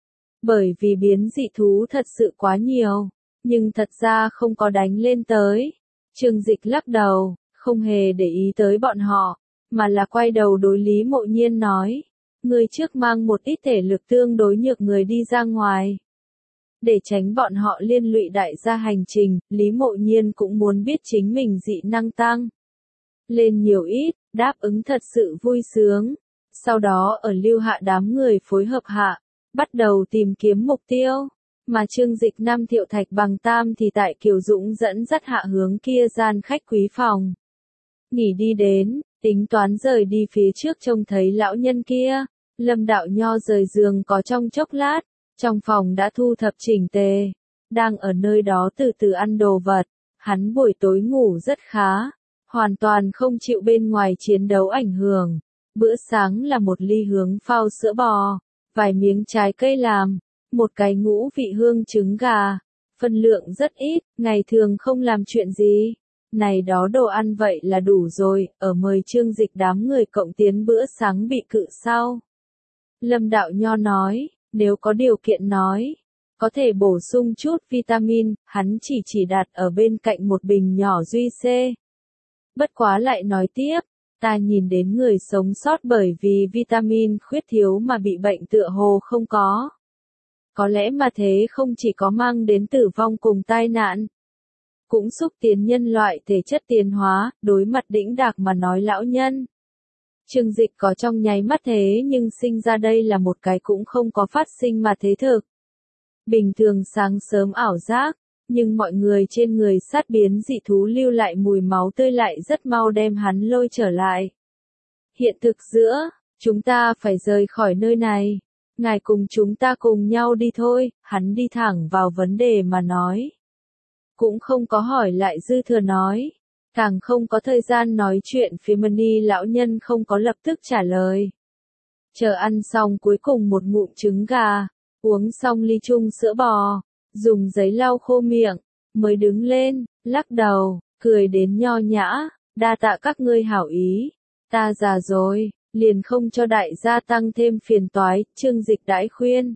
Bởi vì biến dị thú thật sự quá nhiều, nhưng thật ra không có đánh lên tới. Trương Dịch lắc đầu, không hề để ý tới bọn họ, mà là quay đầu đối Lý Mộ Nhiên nói. Người trước mang một ít thể lực tương đối nhược người đi ra ngoài. Để tránh bọn họ liên lụy đại gia hành trình, Lý Mộ Nhiên cũng muốn biết chính mình dị năng tăng lên nhiều ít, đáp ứng thật sự vui sướng. Sau đó ở lưu hạ đám người phối hợp hạ, bắt đầu tìm kiếm mục tiêu. Mà Trương Dịch Nam Thiệu Thạch Bằng Tam thì tại Kiều Dũng dẫn dắt hạ hướng kia gian khách quý phòng. Nghỉ đi đến, tính toán rời đi phía trước trông thấy lão nhân kia. Lâm Đạo Nho rời giường có trong chốc lát. Trong phòng đã thu thập chỉnh tề, đang ở nơi đó từ từ ăn đồ vật, hắn buổi tối ngủ rất khá, hoàn toàn không chịu bên ngoài chiến đấu ảnh hưởng. Bữa sáng là một ly hướng phao sữa bò, vài miếng trái cây làm, một cái ngũ vị hương trứng gà, phân lượng rất ít, ngày thường không làm chuyện gì. Này đó đồ ăn vậy là đủ rồi, ở mời Trương Dịch đám người cộng tiến bữa sáng bị cự sau. Lâm Đạo Nho nói. Nếu có điều kiện nói, có thể bổ sung chút vitamin, hắn chỉ đặt ở bên cạnh một bình nhỏ duy C. Bất quá lại nói tiếp, ta nhìn đến người sống sót bởi vì vitamin khuyết thiếu mà bị bệnh tựa hồ không có. Có lẽ mà thế không chỉ có mang đến tử vong cùng tai nạn, cũng xúc tiến nhân loại thể chất tiến hóa, đối mặt đĩnh đạc mà nói lão nhân. Trương Dịch có trong nháy mắt thế nhưng sinh ra đây là một cái cũng không có phát sinh mà thế thực. Bình thường sáng sớm ảo giác, nhưng mọi người trên người sát biến dị thú lưu lại mùi máu tươi lại rất mau đem hắn lôi trở lại. Hiện thực giữa, chúng ta phải rời khỏi nơi này. Ngài cùng chúng ta cùng nhau đi thôi, hắn đi thẳng vào vấn đề mà nói. Cũng không có hỏi lại dư thừa nói. Càng không có thời gian nói chuyện phía Mani lão nhân không có lập tức trả lời. Chờ ăn xong cuối cùng một ngụm trứng gà, uống xong ly chung sữa bò, dùng giấy lau khô miệng, mới đứng lên, lắc đầu, cười đến nho nhã, đa tạ các ngươi hảo ý, ta già rồi, liền không cho đại gia tăng thêm phiền toái, Trương Dịch đãi khuyên.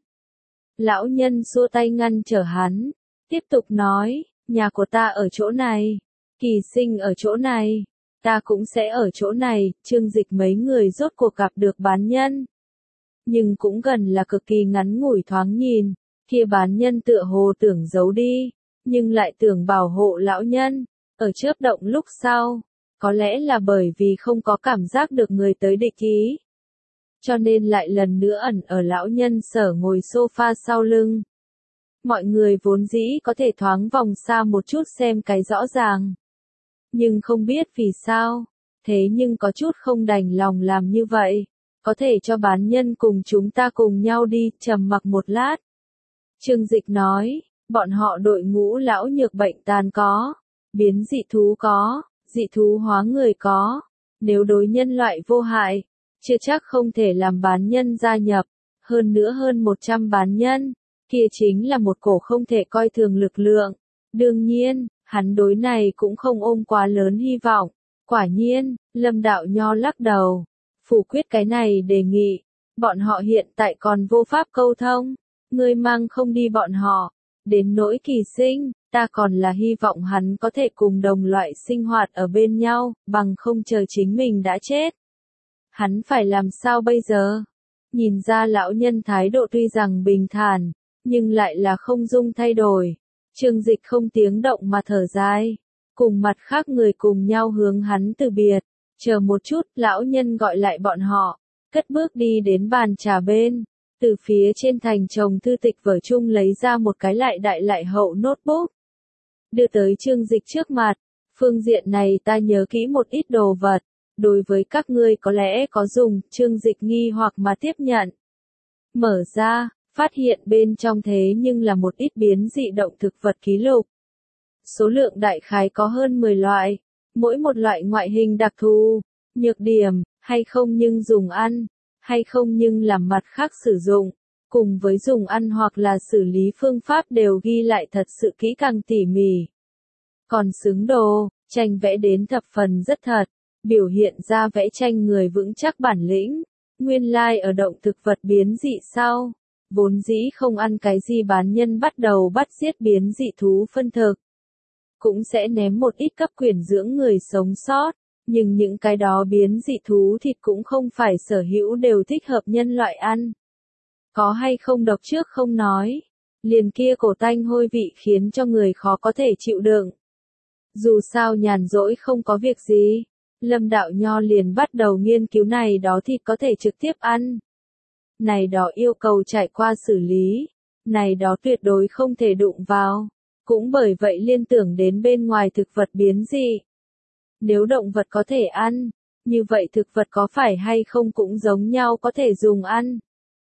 Lão nhân xua tay ngăn trở hắn, tiếp tục nói, nhà của ta ở chỗ này. Kỳ Sinh ở chỗ này, ta cũng sẽ ở chỗ này. Trương Dịch mấy người rốt cuộc gặp được bán nhân. Nhưng cũng gần là cực kỳ ngắn ngủi thoáng nhìn, kia bán nhân tựa hồ tưởng giấu đi, nhưng lại tưởng bảo hộ lão nhân. Ở chớp động lúc sau, có lẽ là bởi vì không có cảm giác được người tới địch ý, cho nên lại lần nữa ẩn ở lão nhân sở ngồi sofa sau lưng. Mọi người vốn dĩ có thể thoáng vòng xa một chút xem cái rõ ràng. Nhưng không biết vì sao, thế nhưng có chút không đành lòng làm như vậy. Có thể cho bán nhân cùng chúng ta cùng nhau đi, trầm mặc một lát. Trương Dịch nói, bọn họ đội ngũ lão nhược bệnh tàn có, biến dị thú có, dị thú hóa người có. Nếu đối nhân loại vô hại, chưa chắc không thể làm bán nhân gia nhập. Hơn nữa hơn 100 bán nhân, kia chính là một cổ không thể coi thường lực lượng. Đương nhiên, hắn đối này cũng không ôm quá lớn hy vọng. Quả nhiên, Lâm Đạo Nho lắc đầu, phủ quyết cái này đề nghị. Bọn họ hiện tại còn vô pháp câu thông, ngươi mang không đi bọn họ. Đến nỗi Kỳ Sinh, ta còn là hy vọng hắn có thể cùng đồng loại sinh hoạt ở bên nhau, bằng không chờ chính mình đã chết. Hắn phải làm sao bây giờ? Nhìn ra lão nhân thái độ tuy rằng bình thản, nhưng lại là không dung thay đổi. Trương Dịch không tiếng động mà thở dài, cùng mặt khác người cùng nhau hướng hắn từ biệt. Chờ một chút, lão nhân gọi lại bọn họ, cất bước đi đến bàn trà bên, từ phía trên thành chồng thư tịch vở chung lấy ra một cái lại đại lại hậu notebook, đưa tới Trương Dịch trước mặt. Phương diện này ta nhớ kỹ một ít đồ vật, đối với các ngươi có lẽ có dùng. Trương Dịch nghi hoặc mà tiếp nhận. Mở ra, phát hiện bên trong thế nhưng là một ít biến dị động thực vật ký lục. Số lượng đại khái có hơn 10 loại, mỗi một loại ngoại hình đặc thù, nhược điểm, hay không nhưng dùng ăn, hay không nhưng làm mặt khác sử dụng, cùng với dùng ăn hoặc là xử lý phương pháp đều ghi lại thật sự kỹ càng tỉ mỉ. Còn xứng đồ, tranh vẽ đến thập phần rất thật, biểu hiện ra vẽ tranh người vững chắc bản lĩnh. Nguyên lai ở động thực vật biến dị sau, vốn dĩ không ăn cái gì bán nhân bắt đầu bắt giết biến dị thú phân thực. Cũng sẽ ném một ít cấp quyền dưỡng người sống sót, nhưng những cái đó biến dị thú thịt cũng không phải sở hữu đều thích hợp nhân loại ăn. Có hay không độc trước không nói, liền kia cổ tanh hôi vị khiến cho người khó có thể chịu đựng. Dù sao nhàn rỗi không có việc gì, Lâm Đạo Nho liền bắt đầu nghiên cứu này đó thịt có thể trực tiếp ăn. Này đó yêu cầu trải qua xử lý, này đó tuyệt đối không thể đụng vào. Cũng bởi vậy liên tưởng đến bên ngoài thực vật biến dị. Nếu động vật có thể ăn, như vậy thực vật có phải hay không cũng giống nhau có thể dùng ăn.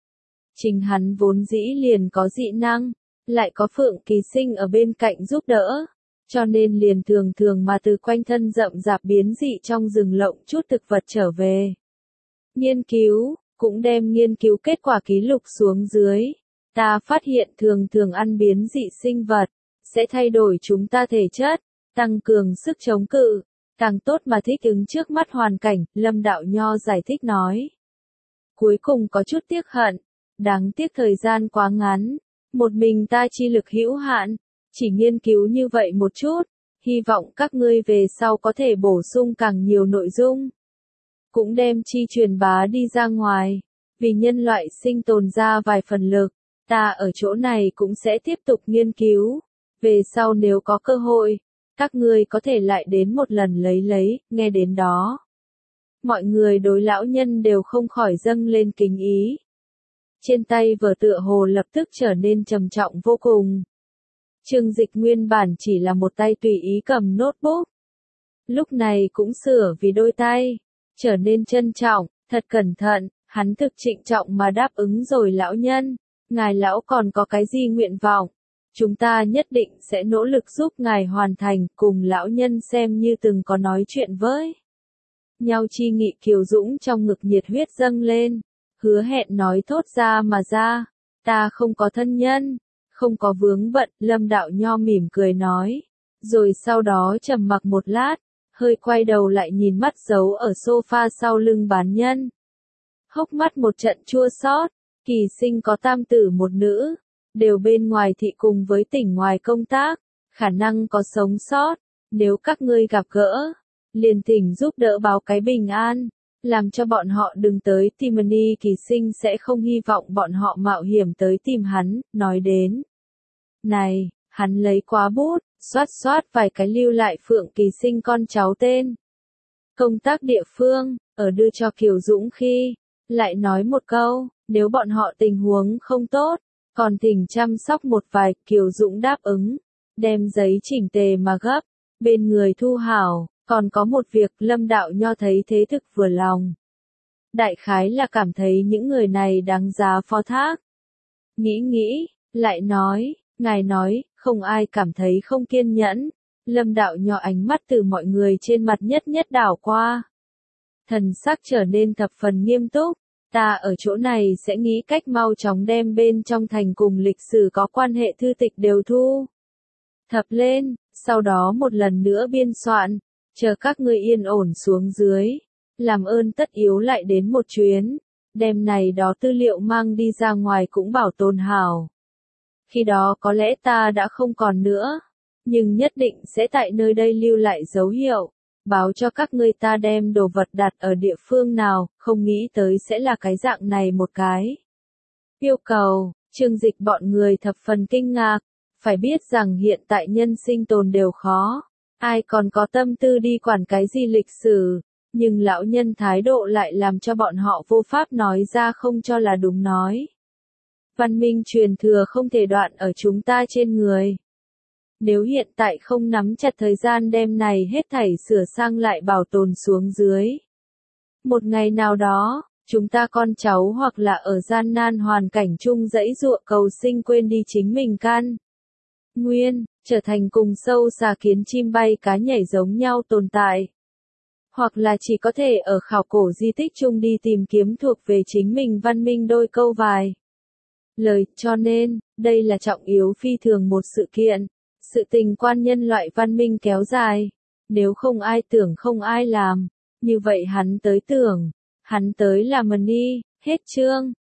Chính hắn vốn dĩ liền có dị năng, lại có Phượng Kỳ Sinh ở bên cạnh giúp đỡ, cho nên liền thường thường mà từ quanh thân rậm rạp biến dị trong rừng lộng chút thực vật trở về. Nghiên cứu, cũng đem nghiên cứu kết quả ký lục xuống dưới. Ta phát hiện thường thường ăn biến dị sinh vật, sẽ thay đổi chúng ta thể chất, tăng cường sức chống cự, càng tốt mà thích ứng trước mắt hoàn cảnh, Lâm Đạo Nho giải thích nói. Cuối cùng có chút tiếc hận, đáng tiếc thời gian quá ngắn, một mình ta chi lực hữu hạn, chỉ nghiên cứu như vậy một chút, hy vọng các ngươi về sau có thể bổ sung càng nhiều nội dung. Cũng đem chi truyền bá đi ra ngoài, vì nhân loại sinh tồn ra vài phần lực, ta ở chỗ này cũng sẽ tiếp tục nghiên cứu. Về sau nếu có cơ hội, các ngươi có thể lại đến một lần lấy, nghe đến đó. Mọi người đối lão nhân đều không khỏi dâng lên kính ý. Trên tay vở tựa hồ lập tức trở nên trầm trọng vô cùng. Trương Dịch nguyên bản chỉ là một tay tùy ý cầm notebook. Lúc này cũng sửa vì đôi tay, trở nên trân trọng, thật cẩn thận, hắn thực trịnh trọng mà đáp ứng rồi lão nhân. Ngài lão còn có cái gì nguyện vọng? Chúng ta nhất định sẽ nỗ lực giúp ngài hoàn thành, cùng lão nhân xem như từng có nói chuyện với nhau. Chi Nghị kiều dũng trong ngực nhiệt huyết dâng lên, hứa hẹn nói thốt ra mà ra, ta không có thân nhân, không có vướng bận. Lâm Đạo Nho mỉm cười nói, rồi sau đó trầm mặc một lát, hơi quay đầu lại nhìn mắt giấu ở sofa sau lưng bán nhân. Hốc mắt một trận chua xót. Kỳ Sinh có tam tử một nữ, đều bên ngoài thị cùng với tỉnh ngoài công tác, khả năng có sống sót. Nếu các ngươi gặp gỡ, liền thỉnh giúp đỡ báo cái bình an, làm cho bọn họ đừng tới tìm Ni. Kỳ Sinh sẽ không hy vọng bọn họ mạo hiểm tới tìm hắn. Nói đến này, Hắn lấy quá bút, xoát vài cái lưu lại Phượng Kỳ Sinh con cháu tên. Công tác địa phương, ở đưa cho Kiều Dũng khi, lại nói một câu, nếu bọn họ tình huống không tốt, còn thỉnh chăm sóc một vài, Kiều Dũng đáp ứng, đem giấy chỉnh tề mà gấp, bên người thu hảo, còn có một việc Lâm Đạo Nho thấy thế thực vừa lòng. Đại khái là cảm thấy những người này đáng giá phó thác. Nghĩ, lại nói, ngài nói, không ai cảm thấy không kiên nhẫn. Lâm Đạo Nho ánh mắt từ mọi người trên mặt nhất đảo qua. Thần sắc trở nên thập phần nghiêm túc, ta ở chỗ này sẽ nghĩ cách mau chóng đem bên trong thành cùng lịch sử có quan hệ thư tịch đều thu thập lên, sau đó một lần nữa biên soạn, chờ các ngươi yên ổn xuống dưới. Làm ơn tất yếu lại đến một chuyến, đem này đó tư liệu mang đi ra ngoài cũng bảo tồn hảo. Khi đó có lẽ ta đã không còn nữa, nhưng nhất định sẽ tại nơi đây lưu lại dấu hiệu, báo cho các ngươi ta đem đồ vật đặt ở địa phương nào, không nghĩ tới sẽ là cái dạng này một cái. Yêu cầu, Trương Dịch bọn người thập phần kinh ngạc, phải biết rằng hiện tại nhân sinh tồn đều khó, ai còn có tâm tư đi quản cái gì lịch sử. Nhưng lão nhân thái độ lại làm cho bọn họ vô pháp nói ra không cho là đúng nói. Văn minh truyền thừa không thể đoạn ở chúng ta trên người. Nếu hiện tại không nắm chặt thời gian đem này hết thảy sửa sang lại bảo tồn xuống dưới. Một ngày nào đó, chúng ta con cháu hoặc là ở gian nan hoàn cảnh chung dãy dụa cầu sinh quên đi chính mình căn. Nguyên, trở thành cùng sâu xà kiến chim bay cá nhảy giống nhau tồn tại. Hoặc là chỉ có thể ở khảo cổ di tích chung đi tìm kiếm thuộc về chính mình văn minh đôi câu vài lời, cho nên, đây là trọng yếu phi thường một sự kiện, sự tình quan nhân loại văn minh kéo dài, nếu không ai tưởng không ai làm, như vậy hắn tới tưởng, hắn tới là mần đi, hết chương.